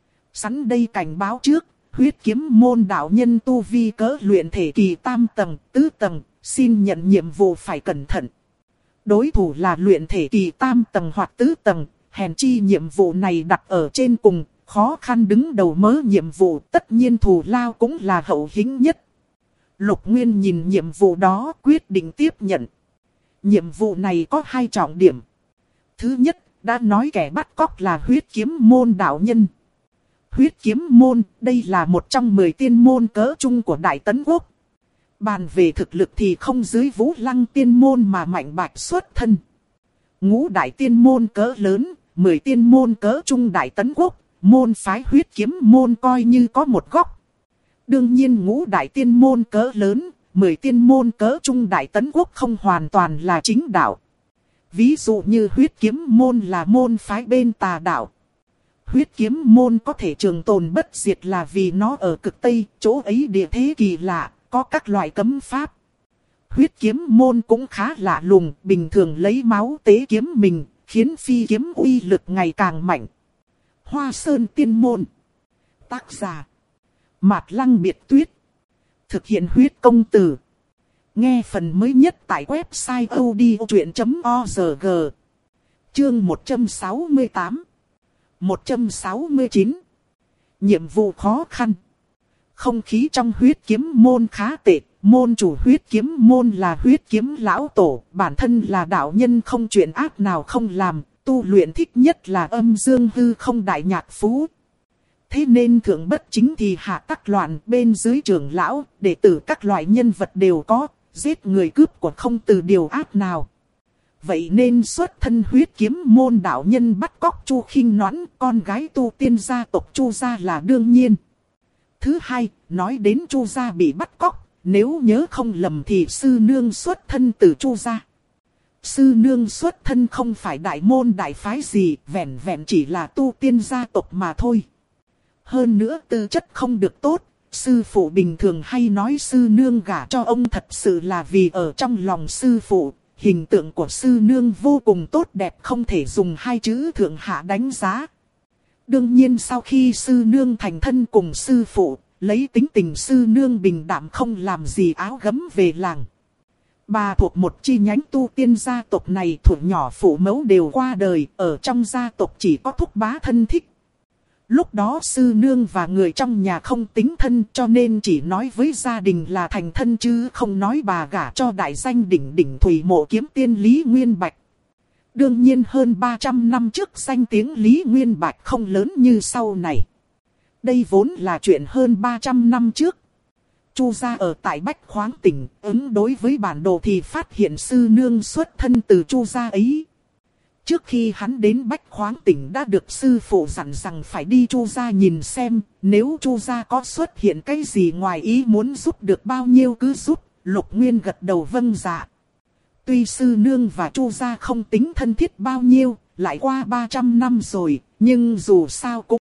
Sẵn đây cảnh báo trước, huyết kiếm môn đạo nhân tu vi cỡ luyện thể kỳ tam tầng, tứ tầng, xin nhận nhiệm vụ phải cẩn thận. Đối thủ là luyện thể kỳ tam tầng hoặc tứ tầng, hèn chi nhiệm vụ này đặt ở trên cùng, khó khăn đứng đầu mớ nhiệm vụ, tất nhiên thù lao cũng là hậu hĩnh nhất. Lục Nguyên nhìn nhiệm vụ đó quyết định tiếp nhận. Nhiệm vụ này có 2 trọng điểm. Thứ nhất, đã nói kẻ bắt cóc là huyết kiếm môn đạo nhân. Huyết kiếm môn, đây là một trong 10 tiên môn cỡ trung của Đại Tấn Quốc. Bàn về thực lực thì không dưới Vũ Lăng tiên môn mà Mạnh Bạch xuất thân. Ngũ đại tiên môn cỡ lớn, 10 tiên môn cỡ trung Đại Tấn Quốc, môn phái huyết kiếm môn coi như có một góc. Đương nhiên ngũ đại tiên môn cỡ lớn, 10 tiên môn cỡ trung Đại Tấn Quốc không hoàn toàn là chính đạo. Ví dụ như huyết kiếm môn là môn phái bên tà đạo. Huyết kiếm môn có thể trường tồn bất diệt là vì nó ở cực Tây, chỗ ấy địa thế kỳ lạ, có các loại cấm pháp. Huyết kiếm môn cũng khá lạ lùng, bình thường lấy máu tế kiếm mình, khiến phi kiếm uy lực ngày càng mạnh. Hoa Sơn Tiên Môn. Tác giả Mạt Lăng Biệt Tuyết. Thực hiện huyết công từ. Nghe phần mới nhất tại website odchuyện.org. Chương 168 169. Nhiệm vụ khó khăn. Không khí trong huyết kiếm môn khá tệ. Môn chủ huyết kiếm môn là huyết kiếm lão tổ. Bản thân là đạo nhân không chuyện ác nào không làm. Tu luyện thích nhất là âm dương hư không đại nhạc phú. Thế nên thượng bất chính thì hạ tắc loạn, bên dưới trưởng lão, đệ tử các loại nhân vật đều có, giết người cướp của không từ điều ác nào. Vậy nên xuất thân huyết kiếm môn đạo nhân bắt cóc Chu Khinh Noãn, con gái tu tiên gia tộc Chu gia là đương nhiên. Thứ hai, nói đến Chu gia bị bắt cóc, nếu nhớ không lầm thì sư nương xuất thân từ Chu gia. Sư nương xuất thân không phải đại môn đại phái gì, vẹn vẹn chỉ là tu tiên gia tộc mà thôi. Hơn nữa tư chất không được tốt, sư phụ bình thường hay nói sư nương gả cho ông thật sự là vì ở trong lòng sư phụ, hình tượng của sư nương vô cùng tốt đẹp không thể dùng 2 chữ thượng hạ đánh giá. Đương nhiên sau khi sư nương thành thân cùng sư phụ, lấy tính tình sư nương bình đạm không làm gì áo gấm về làng. Bà thuộc một chi nhánh tu tiên gia tộc này, thuở nhỏ phụ mẫu đều qua đời, ở trong gia tộc chỉ có thúc bá thân thích. Lúc đó sư nương và người trong nhà không tính thân cho nên chỉ nói với gia đình là thành thân chứ không nói bà gả cho đại danh đỉnh đỉnh Thủy Mộ Kiếm Tiên Lý Nguyên Bạch. Đương nhiên hơn 300 năm trước danh tiếng Lý Nguyên Bạch không lớn như sau này. Đây vốn là chuyện hơn 300 năm trước. Chu gia ở tại Bách Khoáng tỉnh, ứng đối với bản đồ thì phát hiện sư nương xuất thân từ Chu gia ấy. Trước khi hắn đến Bách Khoáng tỉnh đã được sư phụ dặn rằng phải đi Chu gia nhìn xem, nếu Chu gia có xuất hiện cái gì ngoài ý muốn giúp được bao nhiêu cứ giúp. Lục Nguyên gật đầu vâng dạ. Tuy sư nương và Chu gia không tính thân thiết bao nhiêu, lại qua 300 năm rồi, nhưng dù sao cũng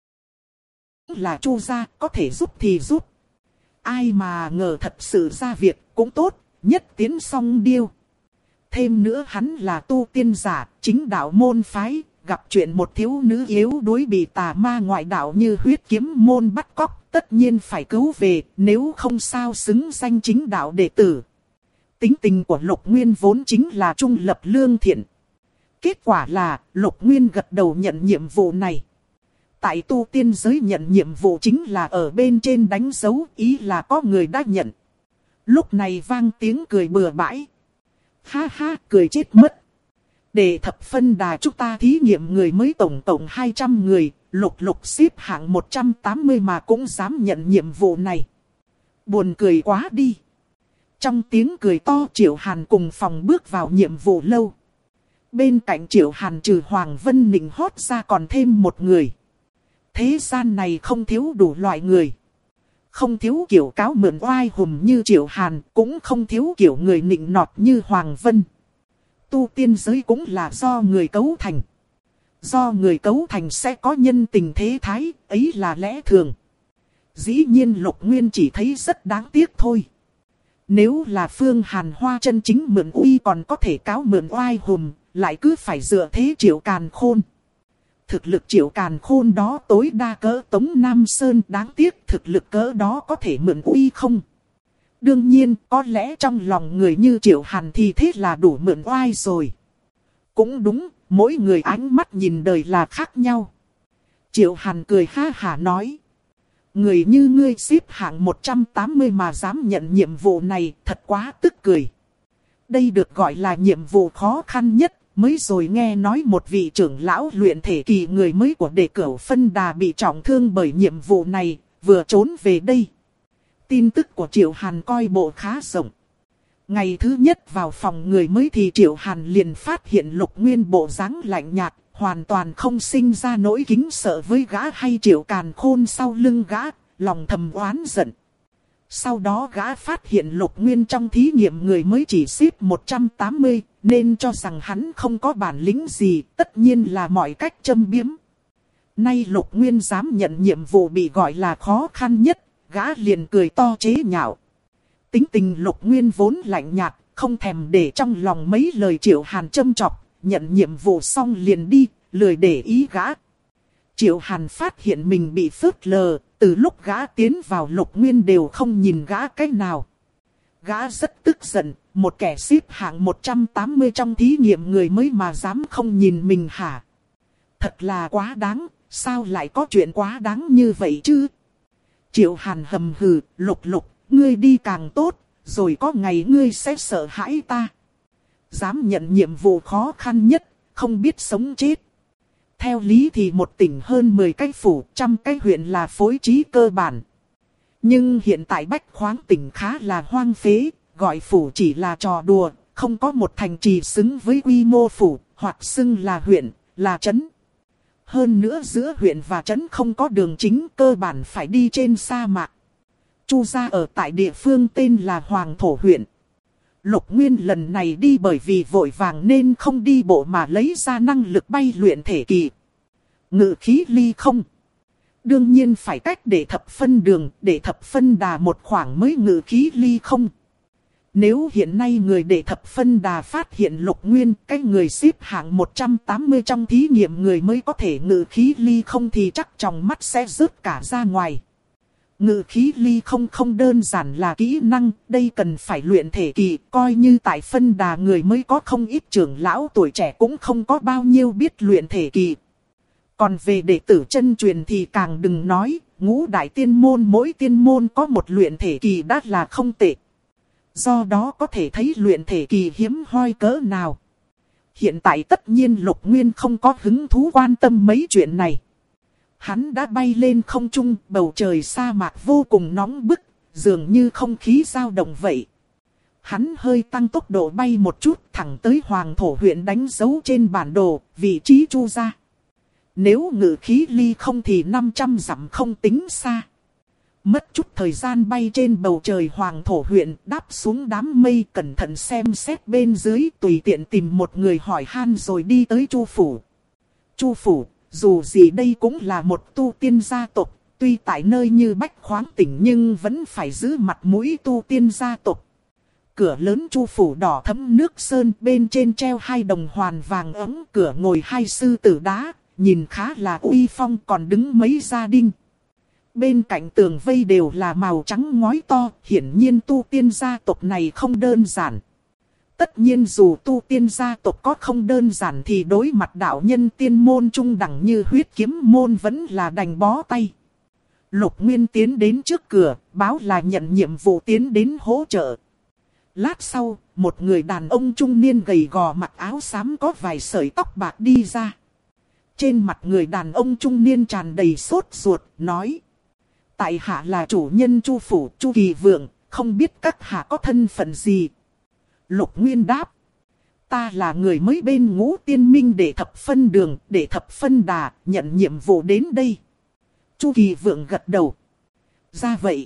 là Chu gia, có thể giúp thì giúp. Ai mà ngờ thật sự ra việc cũng tốt, nhất tiến song điêu. Thêm nữa hắn là tu tiên giả, chính đạo môn phái, gặp chuyện một thiếu nữ yếu đuối bị tà ma ngoại đạo như huyết kiếm môn bắt cóc, tất nhiên phải cứu về, nếu không sao xứng danh chính đạo đệ tử. Tính tình của Lục Nguyên vốn chính là trung lập lương thiện. Kết quả là Lục Nguyên gật đầu nhận nhiệm vụ này. Tại tu tiên giới nhận nhiệm vụ chính là ở bên trên đánh dấu, ý là có người đã nhận. Lúc này vang tiếng cười bừa bãi. Ha ha, cười chết mất. Để thập phân đà chúng ta thí nghiệm người mới tổng 200 người, Lục xếp hạng 180 mà cũng dám nhận nhiệm vụ này. Buồn cười quá đi. Trong tiếng cười to, Triệu Hàn cùng phòng bước vào nhiệm vụ lâu. Bên cạnh Triệu Hàn trừ Hoàng Vân Nịnh hót ra còn thêm một người. Thế gian này không thiếu đủ loại người. Không thiếu kiểu cáo mượn oai hùm như Triệu Hàn, cũng không thiếu kiểu người nịnh nọt như Hoàng Vân. Tu tiên giới cũng là do người cấu thành. Do người cấu thành sẽ có nhân tình thế thái, ấy là lẽ thường. Dĩ nhiên Lục Nguyên chỉ thấy rất đáng tiếc thôi. Nếu là Phương Hàn Hoa chân chính mượn uy còn có thể cáo mượn oai hùm, lại cứ phải dựa thế Triệu Càn Khôn. Thực lực Triệu Càn Khôn đó tối đa cỡ Tống Nam Sơn, đáng tiếc thực lực cỡ đó có thể mượn uy không? Đương nhiên, có lẽ trong lòng người như Triệu Hàn thì thế là đủ mượn oai rồi. Cũng đúng, mỗi người ánh mắt nhìn đời là khác nhau. Triệu Hàn cười ha hả nói. Người như ngươi xếp hạng 180 mà dám nhận nhiệm vụ này, thật quá tức cười. Đây được gọi là nhiệm vụ khó khăn nhất. Mới rồi nghe nói một vị trưởng lão luyện thể kỳ người mới của Đệ Cửu Phân Đà bị trọng thương bởi nhiệm vụ này, vừa trốn về đây. Tin tức của Triệu Hàn coi bộ khá rộng. Ngày thứ nhất vào phòng người mới thì Triệu Hàn liền phát hiện Lục Nguyên bộ dáng lạnh nhạt, hoàn toàn không sinh ra nỗi kính sợ với gã hay Triệu Càn Khôn sau lưng gã, lòng thầm oán giận. Sau đó gã phát hiện Lục Nguyên trong thí nghiệm người mới chỉ xếp 180, nên cho rằng hắn không có bản lĩnh gì, tất nhiên là mọi cách châm biếm. Nay Lục Nguyên dám nhận nhiệm vụ bị gọi là khó khăn nhất, gã liền cười to chế nhạo. Tính tình Lục Nguyên vốn lạnh nhạt, không thèm để trong lòng mấy lời Triệu Hàn châm chọc, nhận nhiệm vụ xong liền đi, lười để ý gã. Triệu Hàn phát hiện mình bị phớt lờ, từ lúc gã tiến vào Lục Nguyên đều không nhìn gã cách nào. Gã rất tức giận, một kẻ xếp hạng 180 trong thí nghiệm người mới mà dám không nhìn mình hả? Thật là quá đáng, sao lại có chuyện quá đáng như vậy chứ? Triệu Hàn hầm hừ, Lục, ngươi đi càng tốt, rồi có ngày ngươi sẽ sợ hãi ta. Dám nhận nhiệm vụ khó khăn nhất, không biết sống chết. Theo lý thì một tỉnh hơn 10 cái phủ, 100 cái huyện là phối trí cơ bản. Nhưng hiện tại Bách Khoáng tỉnh khá là hoang phế, gọi phủ chỉ là trò đùa, không có một thành trì xứng với quy mô phủ, hoặc xưng là huyện, là trấn. Hơn nữa giữa huyện và trấn không có đường chính, cơ bản phải đi trên sa mạc. Chu gia ở tại địa phương tên là Hoàng Thổ huyện. Lục Nguyên lần này đi bởi vì vội vàng nên không đi bộ mà lấy ra năng lực bay luyện thể kỳ. Ngự khí ly không. Đương nhiên phải cách để thập phân đường, để thập phân đà một khoảng mới ngự khí ly không. Nếu hiện nay người để thập phân đà phát hiện Lục Nguyên, cái người xếp hạng 180 trong thí nghiệm người mới có thể ngự khí ly không thì chắc trong mắt sẽ rớt cả ra ngoài. Ngự khí ly không đơn giản là kỹ năng, đây cần phải luyện thể kỳ, coi như tại phân đà người mới có không ít trưởng lão tuổi trẻ cũng không có bao nhiêu biết luyện thể kỳ. Còn về đệ tử chân truyền thì càng đừng nói, ngũ đại tiên môn mỗi tiên môn có một luyện thể kỳ đã là không tệ. Do đó có thể thấy luyện thể kỳ hiếm hoi cỡ nào. Hiện tại tất nhiên Lục Nguyên không có hứng thú quan tâm mấy chuyện này. Hắn đã bay lên không trung, bầu trời sa mạc vô cùng nóng bức, dường như không khí dao động vậy. hắn hơi tăng tốc độ bay một chút thẳng tới Hoàng Thổ huyện đánh dấu trên bản đồ, vị trí Chu gia. Nếu ngự khí ly không thì 500 dặm không tính xa. Mất chút thời gian bay trên bầu trời Hoàng Thổ huyện, đáp xuống đám mây, cẩn thận xem xét bên dưới, tùy tiện tìm một người hỏi han rồi đi tới Chu phủ. Chu phủ, dù gì đây cũng là một tu tiên gia tộc, tuy tại nơi như Bách Khoáng tỉnh nhưng vẫn phải giữ mặt mũi tu tiên gia tộc. Cửa lớn Chu phủ đỏ thẫm nước sơn, bên trên treo 2 đồng hoàn vàng ấm, cửa ngồi 2 sư tử đá, nhìn khá là uy phong, còn đứng mấy gia đình. Bên cạnh tường vây đều là màu trắng ngói to, hiển nhiên tu tiên gia tộc này không đơn giản. Tất nhiên dù tu tiên gia tộc có không đơn giản thì đối mặt đạo nhân tiên môn trung đẳng như Huyết Kiếm môn vẫn là đành bó tay. Lục Nguyên tiến đến trước cửa, báo là nhận nhiệm vụ tiến đến hỗ trợ. Lát sau, một người đàn ông trung niên gầy gò mặc áo xám có vài sợi tóc bạc đi ra. Trên mặt người đàn ông trung niên tràn đầy sốt ruột, nói: tại hạ là chủ nhân Chu phủ Chu Kỳ Vượng, không biết các hạ có thân phận gì. Lục Nguyên đáp: ta là người mới bên Ngũ Tiên Minh để thập phân đường, để thập phân đà, nhận nhiệm vụ đến đây. Chu Kỳ Vượng gật đầu: ra vậy.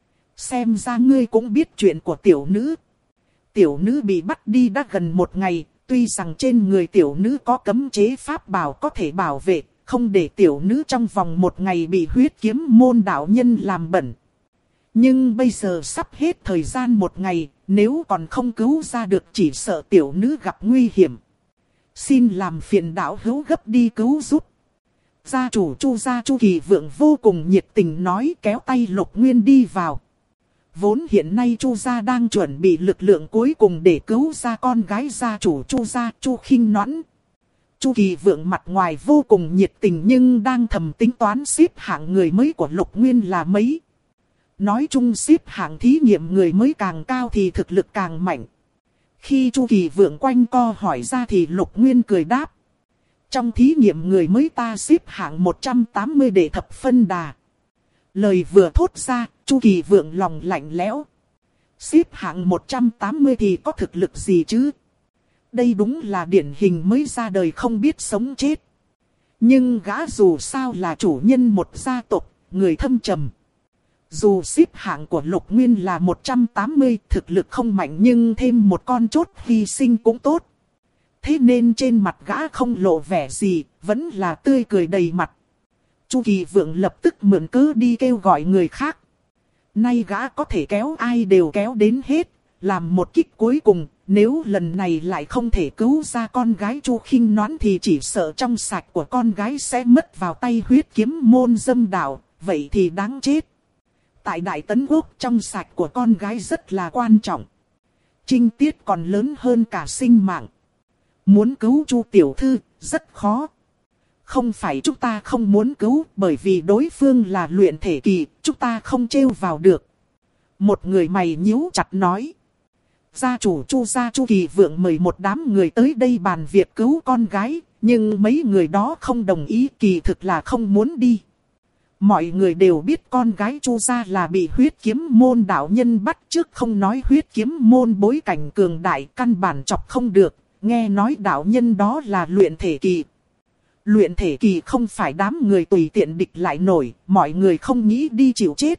Xem ra ngươi cũng biết chuyện của tiểu nữ. Tiểu nữ bị bắt đi đã gần 1 ngày, tuy rằng trên người tiểu nữ có cấm chế pháp bảo có thể bảo vệ, không để tiểu nữ trong vòng 1 ngày bị Huyết Kiếm môn đạo nhân làm bẩn. Nhưng bây giờ sắp hết thời gian 1 ngày, nếu còn không cứu ra được chỉ sợ tiểu nữ gặp nguy hiểm. Xin làm phiền đạo hữu gấp đi cứu giúp. Gia chủ Chu gia Chu Kỳ Vượng vô cùng nhiệt tình nói, kéo tay Lục Nguyên đi vào. Vốn hiện nay Chu gia đang chuẩn bị lực lượng cuối cùng để cứu ra con gái gia chủ Chu gia Chu Khinh Noãn. Chu Kỳ Vượng mặt ngoài vô cùng nhiệt tình nhưng đang thầm tính toán xếp hạng người mới của Lục Nguyên là mấy. Nói chung xếp hạng thí nghiệm người mới càng cao thì thực lực càng mạnh. Khi Chu Kỳ Vượng quanh co hỏi ra thì Lục Nguyên cười đáp: trong thí nghiệm người mới ta xếp hạng 180 để thập phân đà. Lời vừa thốt ra, Chu Kỳ Vượng lòng lạnh lẽo. Xếp hạng 180 thì có thực lực gì chứ? Đây đúng là điển hình mới ra đời không biết sống chết. Nhưng gã dù sao là chủ nhân một gia tộc, người thâm trầm. Dù xếp hạng của Lục Nguyên là 180, thực lực không mạnh nhưng thêm một con chốt hy sinh cũng tốt. Thế nên trên mặt gã không lộ vẻ gì, vẫn là tươi cười đầy mặt. Chu Kỳ Vượng lập tức mượn cớ đi kêu gọi người khác. Nay gã có thể kéo ai đều kéo đến hết, làm một kích cuối cùng. Nếu lần này lại không thể cứu ra con gái Chu Khinh Noãn thì chỉ sợ trong sạch của con gái sẽ mất vào tay Huyết Kiếm môn dâm đạo, vậy thì đáng chết. Tại Đại Tấn Quốc trong sạch của con gái rất là quan trọng. Trinh tiết còn lớn hơn cả sinh mạng. Muốn cứu Chu tiểu thư rất khó. Không phải chúng ta không muốn cứu, bởi vì đối phương là luyện thể kỳ, chúng ta không trêu vào được. Một người mày nhíu chặt nói. Gia chủ Chu gia Chu Kỳ Vượng mời một đám người tới đây bàn việc cứu con gái, nhưng mấy người đó không đồng ý, kỳ thực là không muốn đi. Mọi người đều biết con gái Chu gia là bị Huyết Kiếm môn đạo nhân bắt trước, không nói Huyết Kiếm môn bối cảnh cường đại căn bản chọc không được, nghe nói đạo nhân đó là luyện thể kỳ. Luyện thể kỳ không phải đám người tùy tiện địch lại nổi, mọi người không nghĩ đi chịu chết.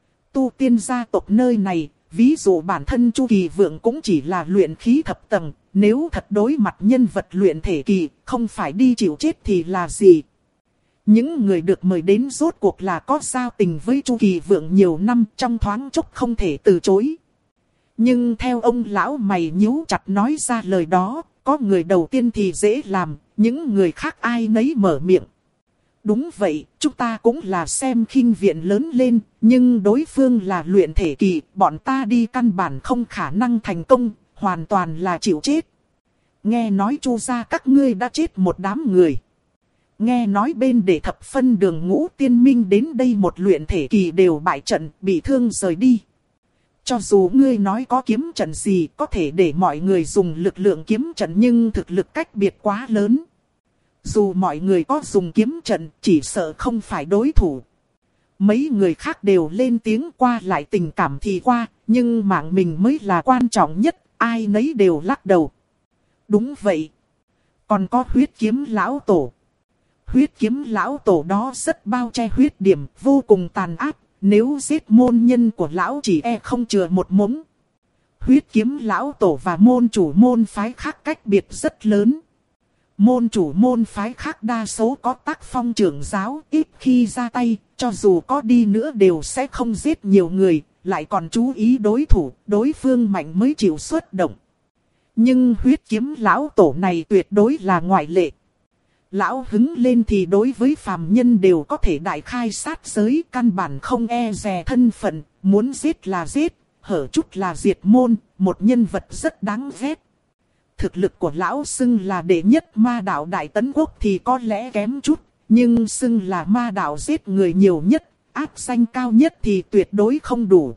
Tu tiên gia tộc nơi này, ví dụ bản thân Chu Kỳ Vượng cũng chỉ là luyện khí thập tầng, nếu thật đối mặt nhân vật luyện thể kỳ, không phải đi chịu chết thì là gì? Những người được mời đến rốt cuộc là có giao tình với Chu Kỳ Vượng nhiều năm, trong thoáng chốc không thể từ chối. Nhưng theo ông lão mày nhíu chặt nói ra lời đó, có người đầu tiên thì dễ làm, những người khác ai nấy mở miệng. Đúng vậy, chúng ta cũng là xem khinh viện lớn lên, nhưng đối phương là luyện thể kỳ, bọn ta đi căn bản không khả năng thành công, hoàn toàn là chịu chết. Nghe nói Chu gia các ngươi đã chết một đám người. Nghe nói bên để thập phân đường Ngũ Tiên Minh đến đây một luyện thể kỳ đều bại trận, bị thương rời đi. Cho dù ngươi nói có kiếm trận gì có thể để mọi người dùng lực lượng kiếm trận nhưng thực lực cách biệt quá lớn. Dù mọi người có dùng kiếm trận chỉ sợ không phải đối thủ. Mấy người khác đều lên tiếng, qua lại tình cảm thì qua, nhưng mạng mình mới là quan trọng nhất, ai nấy đều lắc đầu. Đúng vậy. Còn có huyết kiếm lão tổ. Huyết kiếm lão tổ đó rất bao che huyết điểm, vô cùng tàn ác, nếu giết môn nhân của lão chỉ e không chừa một mống. Huyết kiếm lão tổ và môn chủ môn phái khác cách biệt rất lớn. Môn chủ môn phái khác đa số có tác phong trưởng giáo, ít khi ra tay, cho dù có đi nữa đều sẽ không giết nhiều người, lại còn chú ý đối thủ, đối phương mạnh mới chịu xuất động. Nhưng huyết kiếm lão tổ này tuyệt đối là ngoại lệ. Lão hứng lên thì đối với phàm nhân đều có thể đại khai sát giới, căn bản không e dè thân phận, muốn giết là giết, hở chút là diệt môn, một nhân vật rất đáng ghét. Thực lực của lão xưng là đệ nhất ma đạo Đại Tấn Quốc thì có lẽ kém chút, nhưng xưng là ma đạo giết người nhiều nhất, ác danh cao nhất thì tuyệt đối không đủ.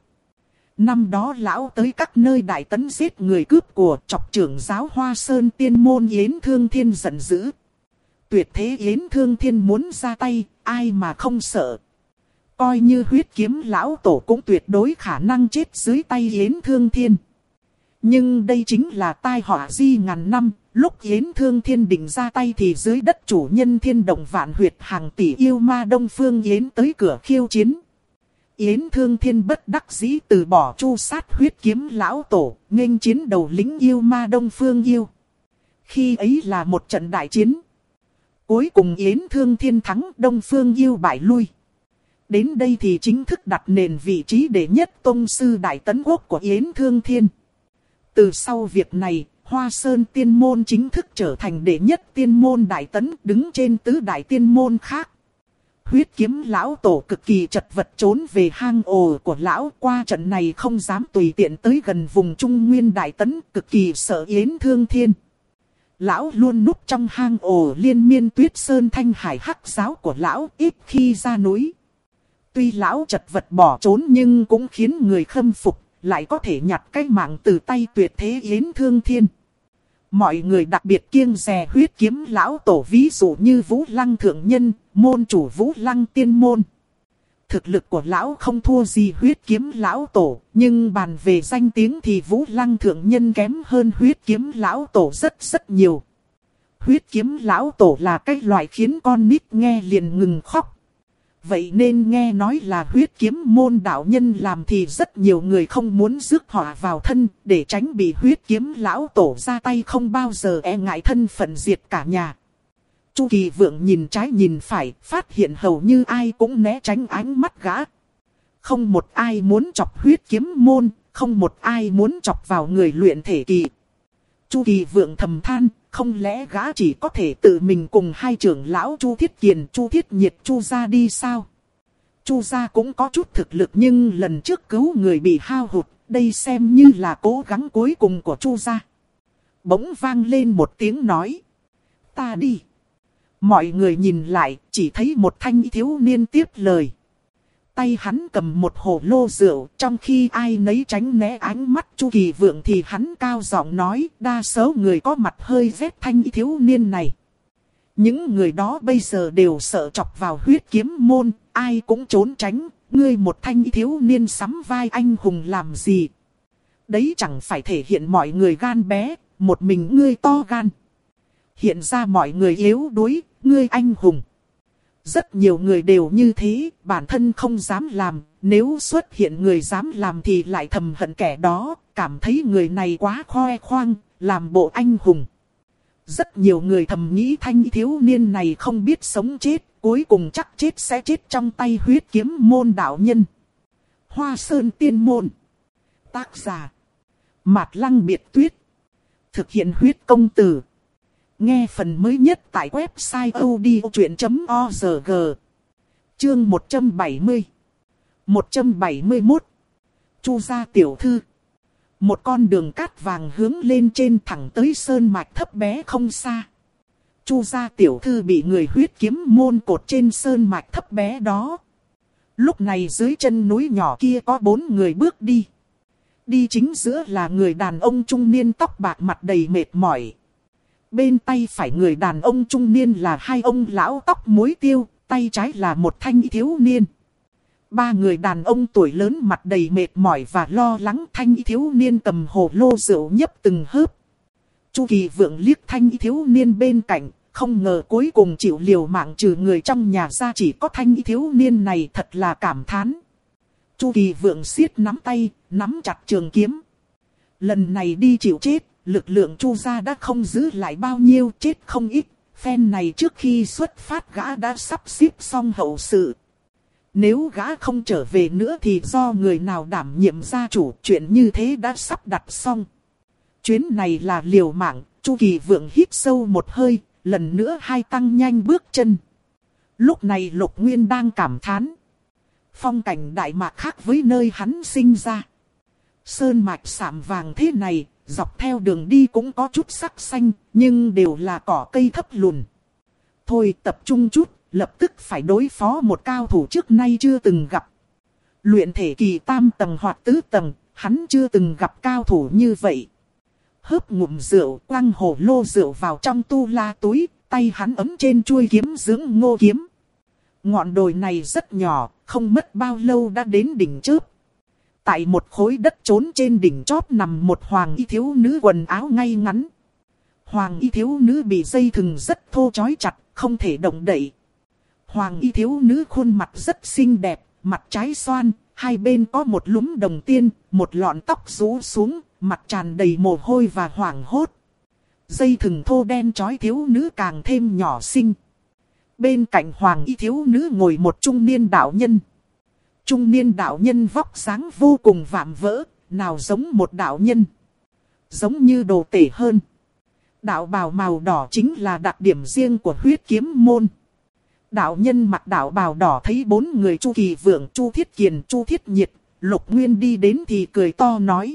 Năm đó lão tới các nơi Đại Tấn giết người cướp của, chọc trưởng giáo Hoa Sơn tiên môn Yến Thương Thiên giận dữ. Tuyệt thế Yến Thương Thiên muốn ra tay, ai mà không sợ. Coi như huyết kiếm lão tổ cũng tuyệt đối khả năng chết dưới tay Yến Thương Thiên. Nhưng đây chính là tai họa di ngàn năm, lúc Yến Thương Thiên định ra tay thì dưới đất chủ nhân Thiên Động Vạn Huyệt hàng tỷ yêu ma Đông Phương Yến tới cửa khiêu chiến. Yến Thương Thiên bất đắc dĩ từ bỏ chu sát huyết kiếm lão tổ, nghênh chiến đầu lĩnh yêu ma Đông Phương Yêu. Khi ấy là một trận đại chiến. Cuối cùng Yến Thương Thiên thắng, Đông Phương Yêu bại lui. Đến đây thì chính thức đặt nền vị trí đệ nhất tông sư Đại Tấn Quốc của Yến Thương Thiên. Từ sau việc này, Hoa Sơn tiên môn chính thức trở thành đệ nhất tiên môn Đại Tấn, đứng trên tứ đại tiên môn khác. Huyết kiếm lão tổ cực kỳ chật vật trốn về hang ổ của lão, qua trận này không dám tùy tiện tới gần vùng Trung Nguyên Đại Tấn, cực kỳ sợ Yến Thương Thiên. Lão luôn núp trong hang ổ liên miên tuyết sơn thanh hải hắc giáo của lão, ít khi ra núi. Tuy lão chật vật bỏ trốn nhưng cũng khiến người khâm phục, lại có thể nhặt cái mạng từ tay tuyệt thế Yến Thương Thiên. Mọi người đặc biệt kiêng dè huyết kiếm lão tổ, ví dụ như Vũ Lăng Thượng Nhân, môn chủ Vũ Lăng Tiên Môn. Thực lực của lão không thua gì huyết kiếm lão tổ, nhưng bàn về danh tiếng thì Vũ Lăng Thượng Nhân kém hơn huyết kiếm lão tổ rất nhiều. Huyết kiếm lão tổ là cái loại khiến con nít nghe liền ngừng khóc. Vậy nên nghe nói là huyết kiếm môn đạo nhân làm thì rất nhiều người không muốn rước họa vào thân, để tránh bị huyết kiếm lão tổ ra tay, không bao giờ e ngại thân phận diệt cả nhà. Chu Kỳ Vượng nhìn trái nhìn phải, phát hiện hầu như ai cũng né tránh ánh mắt gã. Không một ai muốn chọc huyết kiếm môn, không một ai muốn chọc vào người luyện thể kỳ. Chu Kỳ Vượng thầm than, không lẽ gã chỉ có thể tự mình cùng hai trưởng lão Chu Thiết Kiền, Chu Thiết Nhiệt, Chu gia đi sao? Chu gia cũng có chút thực lực nhưng lần trước cứu người bị hao hụt, đây xem như là cố gắng cuối cùng của Chu gia. Bỗng vang lên một tiếng nói. Ta đi. Mọi người nhìn lại, chỉ thấy một thanh thiếu niên tiếp lời. Tay hắn cầm một hồ lô rượu, trong khi ai nấy tránh né ánh mắt Chu Kỳ Vượng thì hắn cao giọng nói, đa số người có mặt hơi ghét thanh thiếu niên này. Những người đó bây giờ đều sợ chọc vào huyết kiếm môn, ai cũng trốn tránh, ngươi một thanh thiếu niên sắm vai anh hùng làm gì? Đấy chẳng phải thể hiện mọi người gan bé, một mình ngươi to gan. Hiện ra mọi người yếu đuối, ngươi anh hùng. Rất nhiều người đều như thế, bản thân không dám làm, nếu xuất hiện người dám làm thì lại thầm hận kẻ đó, cảm thấy người này quá khoe khoang, làm bộ anh hùng. Rất nhiều người thầm nghĩ thanh thiếu niên này không biết sống chết, cuối cùng chắc chết sẽ chết trong tay huyết kiếm môn đạo nhân. Hoa Sơn Tiên Môn. Tác giả Mạt Lăng Biệt Tuyết. Thực hiện huyết công từ. Nghe phần mới nhất tại website odchuyện.org. Chương 170. 171. Chu gia tiểu thư. Một con đường cát vàng hướng lên trên thẳng tới sơn mạch thấp bé không xa. Chu gia tiểu thư bị người huyết kiếm môn cột trên sơn mạch thấp bé đó. Lúc này dưới chân núi nhỏ kia có 4 người bước đi. Đi chính giữa là người đàn ông trung niên tóc bạc mặt đầy mệt mỏi. Bên tay phải người đàn ông trung niên là 2 ông lão tóc muối tiêu, tay trái là một thanh thiếu niên. Ba người đàn ông tuổi lớn mặt đầy mệt mỏi và lo lắng. Thanh y thiếu niên cầm hồ lô rượu nhấp từng hớp. Chu Kỳ Vượng liếc thanh y thiếu niên bên cạnh, không ngờ cuối cùng chịu liều mạng trừ người trong nhà ra chỉ có thanh y thiếu niên này, thật là cảm thán. Chu Kỳ Vượng siết nắm tay, nắm chặt trường kiếm. Lần này đi chịu chết, lực lượng Chu gia đã không giữ lại bao nhiêu, chết không ít. Phen này trước khi xuất phát gã đã sắp xếp xong hậu sự. Nếu gã không trở về nữa thì do người nào đảm nhiệm gia chủ, chuyện như thế đã sắp đặt xong. Chuyến này là liều mạng. Chu Kỳ Vượng hít sâu một hơi, lần nữa hai tăng nhanh bước chân. Lúc này Lục Nguyên đang cảm thán. Phong cảnh Đại Mạc khác với nơi hắn sinh ra. Sơn mạch sạm vàng thế này, dọc theo đường đi cũng có chút sắc xanh, nhưng đều là cỏ cây thấp lùn. Thôi tập trung chút, lập tức phải đối phó một cao thủ trước nay chưa từng gặp. Luyện thể kỳ tam tầng hoặc tứ tầng, hắn chưa từng gặp cao thủ như vậy. Hớp ngụm rượu, quăng hồ lô rượu vào trong tu la túi, tay hắn ấm trên chuôi kiếm dưỡng ngô kiếm. Ngọn đồi này rất nhỏ, không mất bao lâu đã đến đỉnh chớp. Tại một khối đất trốn trên đỉnh chóp nằm một hoàng y thiếu nữ quần áo ngay ngắn. Hoàng y thiếu nữ bị dây thừng rất thô trói chặt, không thể động đậy. Hoàng y thiếu nữ khuôn mặt rất xinh đẹp, mặt trái xoan, hai bên có một lúm đồng tiên, một lọn tóc rũ xuống, mặt tràn đầy mồ hôi và hoảng hốt. Dây thừng thô đen trói thiếu nữ càng thêm nhỏ xinh. Bên cạnh hoàng y thiếu nữ ngồi một trung niên đạo nhân. Trung niên đạo nhân vóc dáng vô cùng vạm vỡ, nào giống một đạo nhân, giống như đồ tể hơn. Đạo bào màu đỏ chính là đặc điểm riêng của huyết kiếm môn. Đạo nhân mặc đạo bào đỏ thấy bốn người Chu Kỳ Vượng, Chu Thiết Kiền, Chu Thiết Nhiệt, Lục Nguyên đi đến thì cười to nói.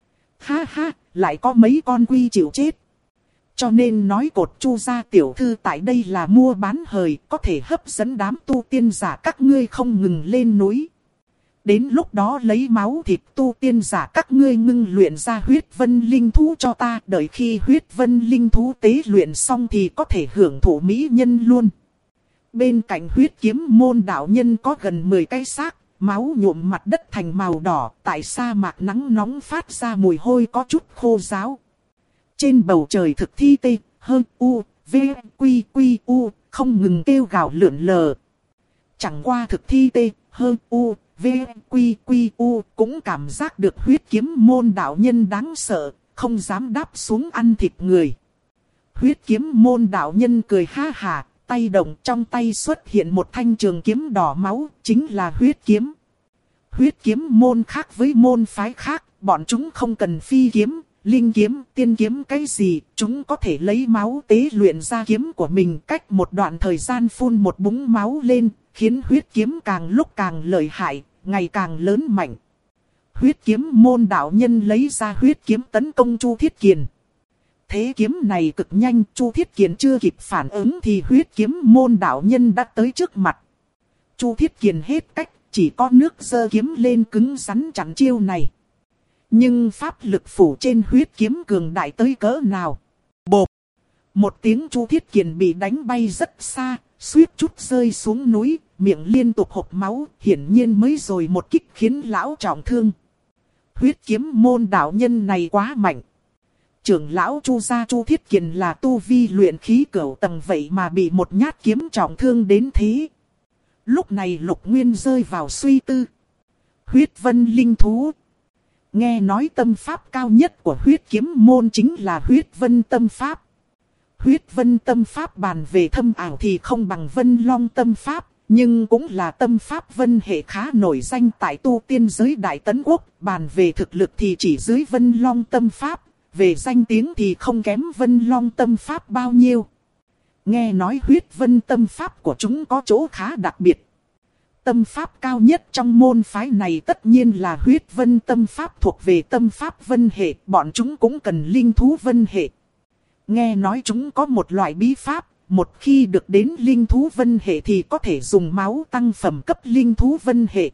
Ha ha, lại có mấy con quy chịu chết. Cho nên nói cột Chu gia tiểu thư tại đây là mua bán hời, có thể hấp dẫn đám tu tiên giả các ngươi không ngừng lên núi. Đến lúc đó lấy máu thịt tu tiên giả các ngươi ngưng luyện ra huyết vân linh thú cho ta. Đợi khi huyết vân linh thú tế luyện xong thì có thể hưởng thụ mỹ nhân luôn. Bên cạnh huyết kiếm môn đạo nhân có gần 10 cái xác, máu nhuộm mặt đất thành màu đỏ. Tại sa mạc nắng nóng phát ra mùi hôi có chút khô ráo. Trên bầu trời thực thi tê, hơn u, v, quy quy u, không ngừng kêu gào lượn lờ. Chẳng qua thực thi tê, hơn u, v, quy quy u, cũng cảm giác được huyết kiếm môn đạo nhân đáng sợ, không dám đáp xuống ăn thịt người. Huyết kiếm môn đạo nhân cười ha hà, tay động, trong tay xuất hiện một thanh trường kiếm đỏ máu, chính là huyết kiếm. Huyết kiếm môn khác với môn phái khác, bọn chúng không cần phi kiếm, linh kiếm, tiên kiếm cái gì, chúng có thể lấy máu tế luyện ra kiếm của mình, cách một đoạn thời gian phun một búng máu lên, khiến huyết kiếm càng lúc càng lợi hại, ngày càng lớn mạnh. Huyết kiếm môn đạo nhân lấy ra huyết kiếm tấn công Chu Thiết Kiền. Thế kiếm này cực nhanh, Chu Thiết Kiền chưa kịp phản ứng thì huyết kiếm môn đạo nhân đã tới trước mặt. Chu Thiết Kiền hết cách, chỉ có nước giơ kiếm lên cứng rắn chặn chiêu này. Nhưng pháp lực phủ trên huyết kiếm cường đại tới cỡ nào? Bộp! Một tiếng Chu Thiết Kiền bị đánh bay rất xa, suýt chút rơi xuống núi, miệng liên tục hộc máu, hiển nhiên mới rồi một kích khiến lão trọng thương. Huyết kiếm môn đạo nhân này quá mạnh. Trưởng lão Chu gia Chu Thiết Kiền là tu vi luyện khí cửu tầng vậy mà bị một nhát kiếm trọng thương đến thế. Lúc này Lục Nguyên rơi vào suy tư. Huyết vân linh thú. Nghe nói tâm pháp cao nhất của huyết kiếm môn chính là huyết vân tâm pháp. Huyết vân tâm pháp bàn về thâm ảo thì không bằng vân long tâm pháp, nhưng cũng là tâm pháp vân hệ khá nổi danh tại tu tiên giới Đại Tấn Quốc. Bàn về thực lực thì chỉ dưới vân long tâm pháp, về danh tiếng thì không kém vân long tâm pháp bao nhiêu. Nghe nói huyết vân tâm pháp của chúng có chỗ khá đặc biệt. Tâm pháp cao nhất trong môn phái này tất nhiên là huyết vân tâm pháp thuộc về tâm pháp vân hệ, bọn chúng cũng cần linh thú vân hệ. Nghe nói chúng có một loại bí pháp, một khi được đến linh thú vân hệ thì có thể dùng máu tăng phẩm cấp linh thú vân hệ.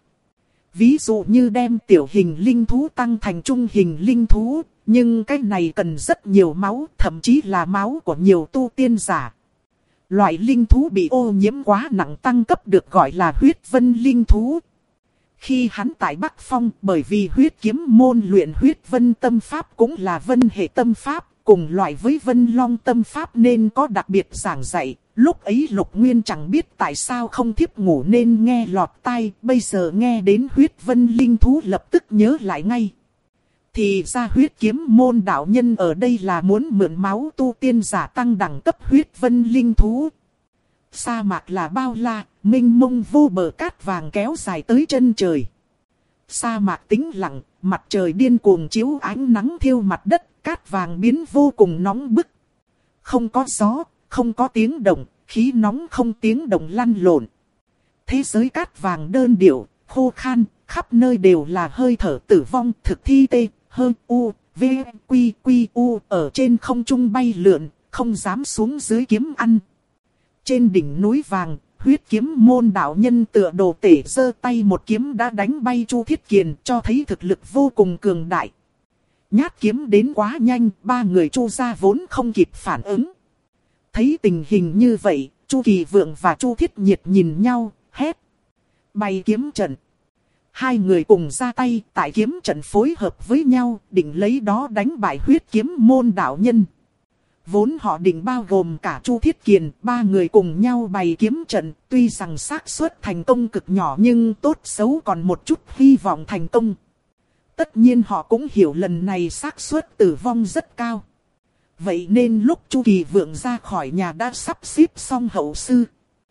Ví dụ như đem tiểu hình linh thú tăng thành trung hình linh thú, nhưng cái này cần rất nhiều máu, thậm chí là máu của nhiều tu tiên giả. Loại linh thú bị ô nhiễm quá nặng tăng cấp được gọi là huyết vân linh thú. Khi hắn tại Bắc Phong, bởi vì huyết kiếm môn luyện huyết vân tâm pháp cũng là vân hệ tâm pháp, cùng loại với vân long tâm pháp nên có đặc biệt giảng dạy. Lúc ấy Lục Nguyên chẳng biết tại sao không thiếp ngủ nên nghe lọt tai, bây giờ nghe đến huyết vân linh thú lập tức nhớ lại ngay. Thì ra huyết kiếm môn đạo nhân ở đây là muốn mượn máu tu tiên giả tăng đẳng cấp huyết vân linh thú. Sa mạc là bao la, mênh mông vô bờ cát vàng kéo dài tới chân trời. Sa mạc tĩnh lặng, mặt trời điên cuồng chiếu ánh nắng thiêu mặt đất, cát vàng biến vô cùng nóng bức. Không có gió, không có tiếng động, khí nóng không tiếng động lăn lộn. Thế giới cát vàng đơn điệu, khô khan, khắp nơi đều là hơi thở tử vong, thực thi tê, hơi u, v, quy quy u ở trên không trung bay lượn, không dám xuống dưới kiếm ăn. Trên đỉnh núi vàng, huyết kiếm môn đạo nhân tựa đồ tể giơ tay một kiếm đã đánh bay Chu Thiết Kiền, cho thấy thực lực vô cùng cường đại. Nhát kiếm đến quá nhanh, ba người Chu gia vốn không kịp phản ứng. Thấy tình hình như vậy, Chu Kỳ Vượng và Chu Thiết Nhiệt nhìn nhau, hét. Bày kiếm trận. Hai người cùng ra tay, tại kiếm trận phối hợp với nhau, định lấy đó đánh bại huyết kiếm môn đạo nhân. Vốn họ định bao gồm cả Chu Thiết Kiền, ba người cùng nhau bày kiếm trận, tuy rằng xác suất thành công cực nhỏ nhưng tốt xấu còn một chút hy vọng thành công. Tất nhiên họ cũng hiểu lần này xác suất tử vong rất cao. Vậy nên lúc Chu Kỳ Vượng ra khỏi nhà đã sắp xếp xong hậu sư.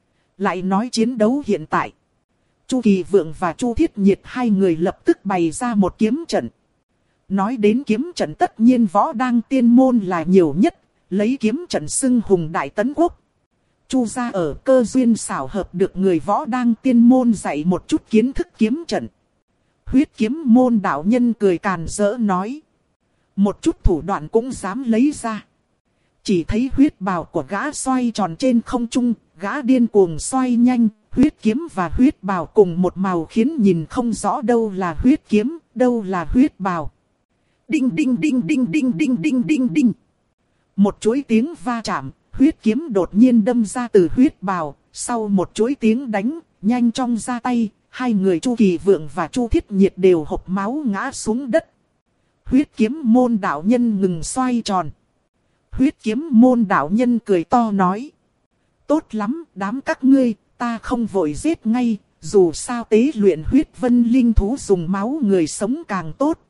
Lại nói chiến đấu hiện tại. Chu Kỳ Vượng và Chu Thiết Nhiệt hai người lập tức bày ra một kiếm trận. Nói đến kiếm trận tất nhiên võ đang tiên môn là nhiều nhất, lấy kiếm trận xưng hùng đại tấn quốc. Chu gia ở cơ duyên xảo hợp được người võ đang tiên môn dạy một chút kiến thức kiếm trận. Huyết kiếm môn đạo nhân cười càn rỡ nói. Một chút thủ đoạn cũng dám lấy ra. Chỉ thấy huyết bào của gã xoay tròn trên không trung, gã điên cuồng xoay nhanh, huyết kiếm và huyết bào cùng một màu khiến nhìn không rõ đâu là huyết kiếm, đâu là huyết bào. Đinh đinh đinh đinh đinh đinh đinh đinh đinh. Một chuỗi tiếng va chạm, huyết kiếm đột nhiên đâm ra từ huyết bào, sau một chuỗi tiếng đánh, nhanh chóng ra tay, hai người Chu Kỳ Vượng và Chu Thiết Nhiệt đều hộc máu ngã xuống đất. Huyết kiếm môn đạo nhân ngừng xoay tròn. Huyết kiếm môn đạo nhân cười to nói. Tốt lắm, đám các ngươi, ta không vội giết ngay, dù sao tế luyện huyết vân linh thú dùng máu người sống càng tốt.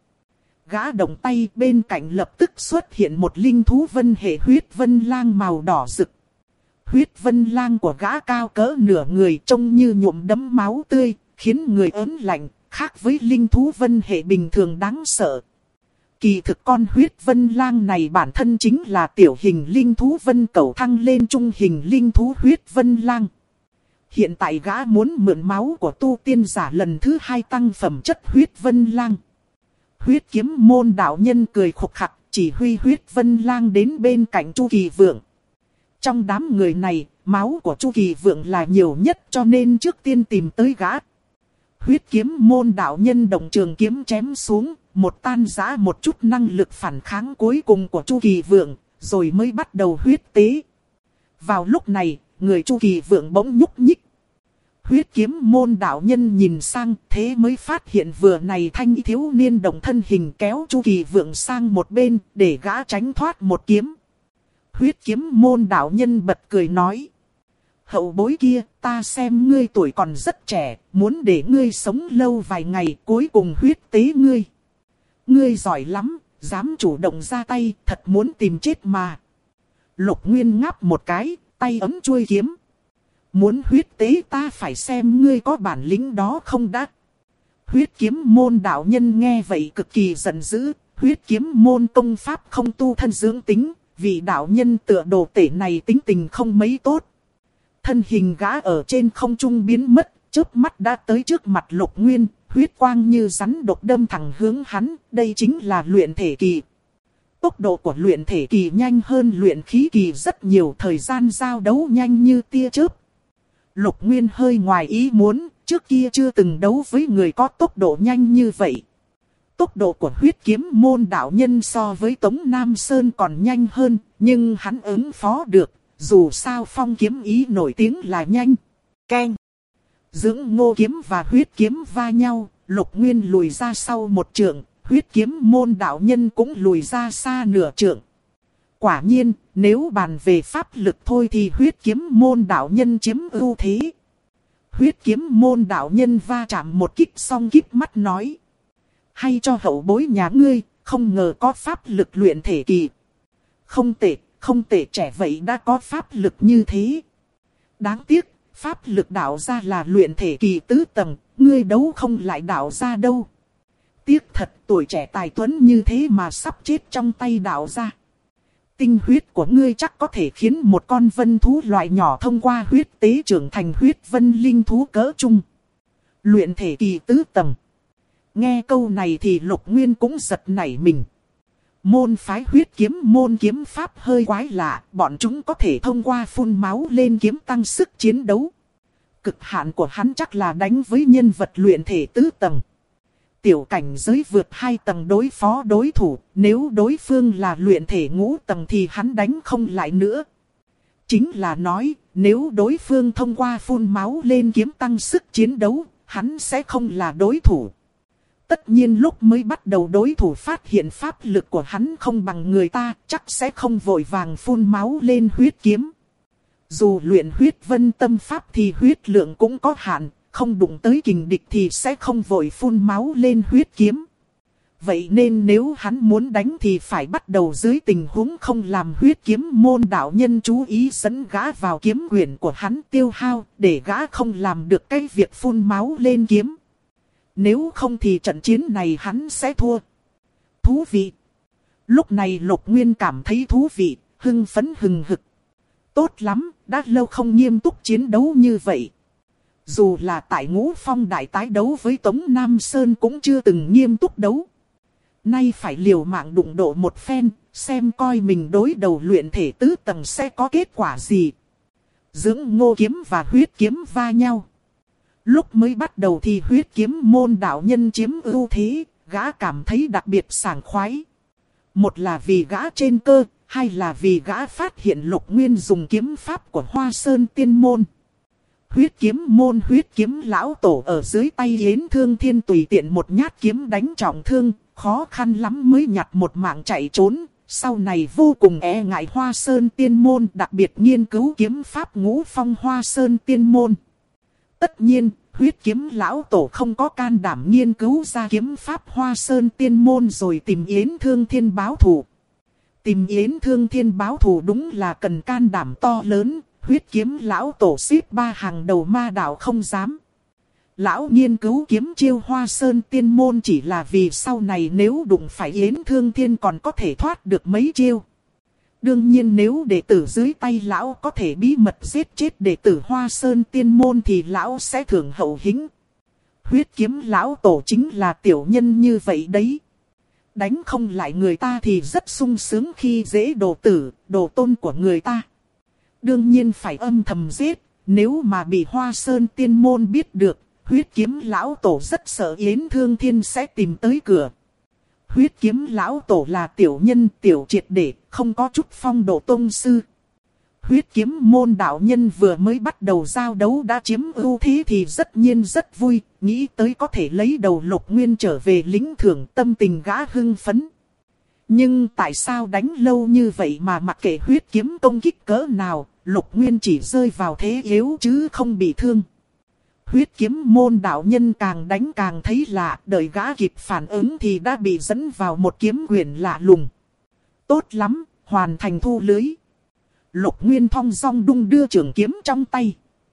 Gã động tay bên cạnh lập tức xuất hiện một linh thú vân hệ huyết vân lang màu đỏ rực. Huyết vân lang của gã cao cỡ nửa người trông như nhuộm đẫm máu tươi, khiến người ớn lạnh, khác với linh thú vân hệ bình thường đáng sợ. Kỳ thực con huyết vân lang này bản thân chính là tiểu hình linh thú vân cẩu thăng lên trung hình linh thú huyết vân lang. Hiện tại gã muốn mượn máu của tu tiên giả lần thứ hai tăng phẩm chất huyết vân lang. Huyết kiếm môn đạo nhân cười khục khặc, chỉ huy huyết vân lang đến bên cạnh Chu Kỳ Vượng. Trong đám người này, máu của Chu Kỳ Vượng là nhiều nhất cho nên trước tiên tìm tới gã. Huyết kiếm môn đạo nhân động trường kiếm chém xuống, một tan rã một chút năng lực phản kháng cuối cùng của Chu Kỳ Vượng, rồi mới bắt đầu huyết tế. Vào lúc này, người Chu Kỳ Vượng bỗng nhúc nhích. Huyết kiếm môn đạo nhân nhìn sang, thế mới phát hiện vừa này thanh thiếu niên động thân hình kéo Chu Kỳ Vượng sang một bên, để gã tránh thoát một kiếm. Huyết kiếm môn đạo nhân bật cười nói. Hậu bối kia, ta xem ngươi tuổi còn rất trẻ, muốn để ngươi sống lâu vài ngày, cuối cùng huyết tế ngươi. Ngươi giỏi lắm, dám chủ động ra tay, thật muốn tìm chết mà. Lục Nguyên ngáp một cái, tay ấm chuôi kiếm. Muốn huyết tế ta phải xem ngươi có bản lĩnh đó không đã. Huyết kiếm môn đạo nhân nghe vậy cực kỳ giận dữ. Huyết kiếm môn công pháp không tu thân dưỡng tính. Vì đạo nhân tựa đồ tể này tính tình không mấy tốt. Thân hình gã ở trên không trung biến mất. Chớp mắt đã tới trước mặt Lục Nguyên. Huyết quang như rắn độc đâm thẳng hướng hắn. Đây chính là luyện thể kỳ. Tốc độ của luyện thể kỳ nhanh hơn luyện khí kỳ rất nhiều. Thời gian giao đấu nhanh như tia chớp. Lục Nguyên hơi ngoài ý muốn, trước kia chưa từng đấu với người có tốc độ nhanh như vậy. Tốc độ của huyết kiếm môn đạo nhân so với Tống Nam Sơn còn nhanh hơn, nhưng hắn ứng phó được, dù sao phong kiếm ý nổi tiếng là nhanh. Keng! Dưỡng ngô kiếm và huyết kiếm va nhau, Lục Nguyên lùi ra sau một trượng, huyết kiếm môn đạo nhân cũng lùi ra xa nửa trượng. Quả nhiên, nếu bàn về pháp lực thôi thì huyết kiếm môn đạo nhân chiếm ưu thế. Huyết kiếm môn đạo nhân va chạm một kích xong kíp mắt nói. Hay cho hậu bối nhà ngươi, không ngờ có pháp lực luyện thể kỳ. Không tệ, không tệ, trẻ vậy đã có pháp lực như thế. Đáng tiếc, pháp lực đạo ra là luyện thể kỳ tứ tầng, ngươi đấu không lại đạo ra đâu. Tiếc thật, tuổi trẻ tài tuấn như thế mà sắp chết trong tay đạo ra. Tinh huyết của ngươi chắc có thể khiến một con vân thú loại nhỏ thông qua huyết tế trưởng thành huyết vân linh thú cỡ trung. Luyện thể kỳ tứ tầng. Nghe câu này thì Lục Nguyên cũng giật nảy mình. Môn phái huyết kiếm môn kiếm pháp hơi quái lạ, bọn chúng có thể thông qua phun máu lên kiếm tăng sức chiến đấu. Cực hạn của hắn chắc là đánh với nhân vật luyện thể tứ tầng. Tiểu cảnh giới vượt 2 tầng đối phó đối thủ, nếu đối phương là luyện thể ngũ tầng thì hắn đánh không lại nữa. Chính là nói, nếu đối phương thông qua phun máu lên kiếm tăng sức chiến đấu, hắn sẽ không là đối thủ. Tất nhiên lúc mới bắt đầu đối thủ phát hiện pháp lực của hắn không bằng người ta, chắc sẽ không vội vàng phun máu lên huyết kiếm. Dù luyện huyết vân tâm pháp thì huyết lượng cũng có hạn, không đụng tới kình địch thì sẽ không vội phun máu lên huyết kiếm. Vậy nên nếu hắn muốn đánh thì phải bắt đầu dưới tình huống không làm huyết kiếm môn đạo nhân chú ý dẫn gã vào kiếm quyển của hắn tiêu hao, để gã không làm được cái việc phun máu lên kiếm. Nếu không thì trận chiến này hắn sẽ thua. Thú vị. Lúc này Lục Nguyên cảm thấy thú vị, hưng phấn hừng hực. Tốt lắm, đã lâu không nghiêm túc chiến đấu như vậy. Dù là tại Ngũ Phong đại tái đấu với Tống Nam Sơn cũng chưa từng nghiêm túc đấu. Nay phải liều mạng đụng độ một phen, xem coi mình đối đầu luyện thể tứ tầng sẽ có kết quả gì. Dưỡng ngô kiếm và huyết kiếm va nhau. Lúc mới bắt đầu thì huyết kiếm môn đạo nhân chiếm ưu thế, gã cảm thấy đặc biệt sảng khoái. Một là vì gã trên cơ, hai là vì gã phát hiện Lục Nguyên dùng kiếm pháp của Hoa Sơn Tiên Môn. Huyết kiếm lão tổ ở dưới tay Yến Thương Thiên tùy tiện một nhát kiếm đánh trọng thương, khó khăn lắm mới nhặt một mạng chạy trốn. Sau này vô cùng e ngại Hoa Sơn Tiên Môn, đặc biệt nghiên cứu kiếm pháp Ngũ Phong Hoa Sơn Tiên Môn. Tất nhiên, huyết kiếm lão tổ không có can đảm nghiên cứu ra kiếm pháp Hoa Sơn Tiên Môn rồi tìm Yến Thương Thiên báo thù. Tìm Yến Thương Thiên báo thù đúng là cần can đảm to lớn, huyết kiếm lão tổ xếp 3 hàng đầu ma đạo không dám. Lão nghiên cứu kiếm chiêu Hoa Sơn Tiên Môn chỉ là vì sau này nếu đụng phải Yến Thương Thiên còn có thể thoát được mấy chiêu. Đương nhiên nếu đệ tử dưới tay lão có thể bí mật giết chết đệ tử Hoa Sơn Tiên Môn thì lão sẽ thưởng hậu hĩnh. Huyết kiếm lão tổ chính là tiểu nhân như vậy đấy. Đánh không lại người ta thì rất sung sướng khi dễ đồ tử, đồ tôn của người ta. Đương nhiên phải âm thầm giết, nếu mà bị Hoa Sơn Tiên Môn biết được, huyết kiếm lão tổ rất sợ Yến Thương Thiên sẽ tìm tới cửa. Huyết kiếm lão tổ là tiểu nhân tiểu triệt để, không có chút phong độ tôn sư. Huyết kiếm môn đạo nhân vừa mới bắt đầu giao đấu đã chiếm ưu thế thì rất nhiên rất vui, nghĩ tới có thể lấy đầu Lục Nguyên trở về lĩnh thưởng, tâm tình gã hưng phấn. Nhưng tại sao đánh lâu như vậy mà mặc kệ huyết kiếm công kích cỡ nào, Lục Nguyên chỉ rơi vào thế yếu chứ không bị thương. Huyết kiếm môn đạo nhân càng đánh càng thấy lạ, đợi gã kịp phản ứng thì đã bị dẫn vào một kiếm quyển lạ lùng. Tốt lắm, hoàn thành thu lưới. Lục Nguyên thong dong đung đưa trường kiếm trong tay.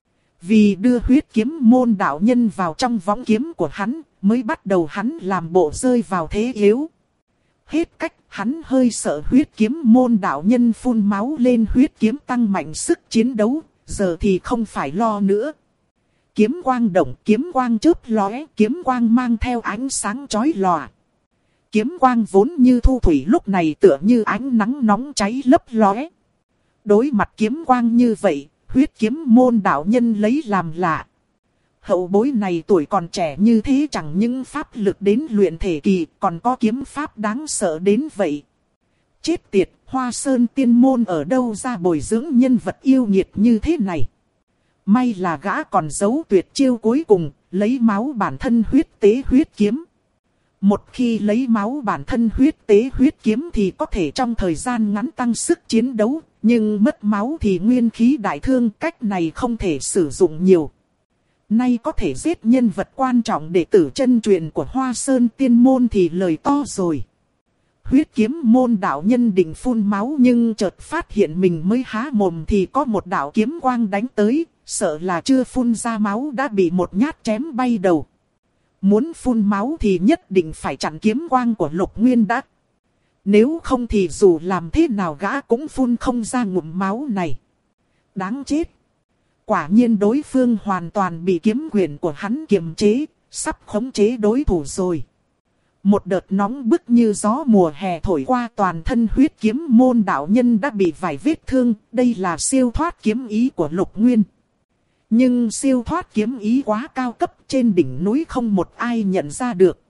Vì đưa huyết kiếm môn đạo nhân vào trong võng kiếm của hắn, mới bắt đầu hắn làm bộ rơi vào thế yếu. Hết cách, hắn hơi sợ huyết kiếm môn đạo nhân phun máu lên huyết kiếm tăng mạnh sức chiến đấu, giờ thì không phải lo nữa. Kiếm quang động, kiếm quang chớp lóe, kiếm quang mang theo ánh sáng chói lòa. Kiếm quang vốn như thu thủy lúc này tựa như ánh nắng nóng cháy lấp lóe. Đối mặt kiếm quang như vậy, huyết kiếm môn đạo nhân lấy làm lạ. Hậu bối này tuổi còn trẻ như thế chẳng những pháp lực đến luyện thể kỳ, còn có kiếm pháp đáng sợ đến vậy. Chết tiệt, Hoa Sơn Tiên Môn ở đâu ra bồi dưỡng nhân vật yêu nghiệt như thế này? May là gã còn giấu tuyệt chiêu cuối cùng, lấy máu bản thân huyết tế huyết kiếm. Một khi lấy máu bản thân huyết tế huyết kiếm thì có thể trong thời gian ngắn tăng sức chiến đấu, nhưng mất máu thì nguyên khí đại thương, cách này không thể sử dụng nhiều. Nay có thể giết nhân vật quan trọng đệ tử chân truyền của Hoa Sơn Tiên Môn thì lời to rồi. Huyết kiếm môn đạo nhân định phun máu nhưng chợt phát hiện mình mới há mồm thì có một đạo kiếm quang đánh tới, sợ là chưa phun ra máu đã bị một nhát chém bay đầu. Muốn phun máu thì nhất định phải chặn kiếm quang của Lục Nguyên đã. Nếu không thì dù làm thế nào gã cũng phun không ra ngụm máu này. Đáng chết. Quả nhiên đối phương hoàn toàn bị kiếm quyền của hắn kiềm chế, sắp khống chế đối thủ rồi. Một đợt nóng bức như gió mùa hè thổi qua, toàn thân huyết kiếm môn đạo nhân đã bị vài vết thương. Đây là siêu thoát kiếm ý của Lục Nguyên. Nhưng siêu thoát kiếm ý quá cao cấp, trên đỉnh núi không một ai nhận ra được.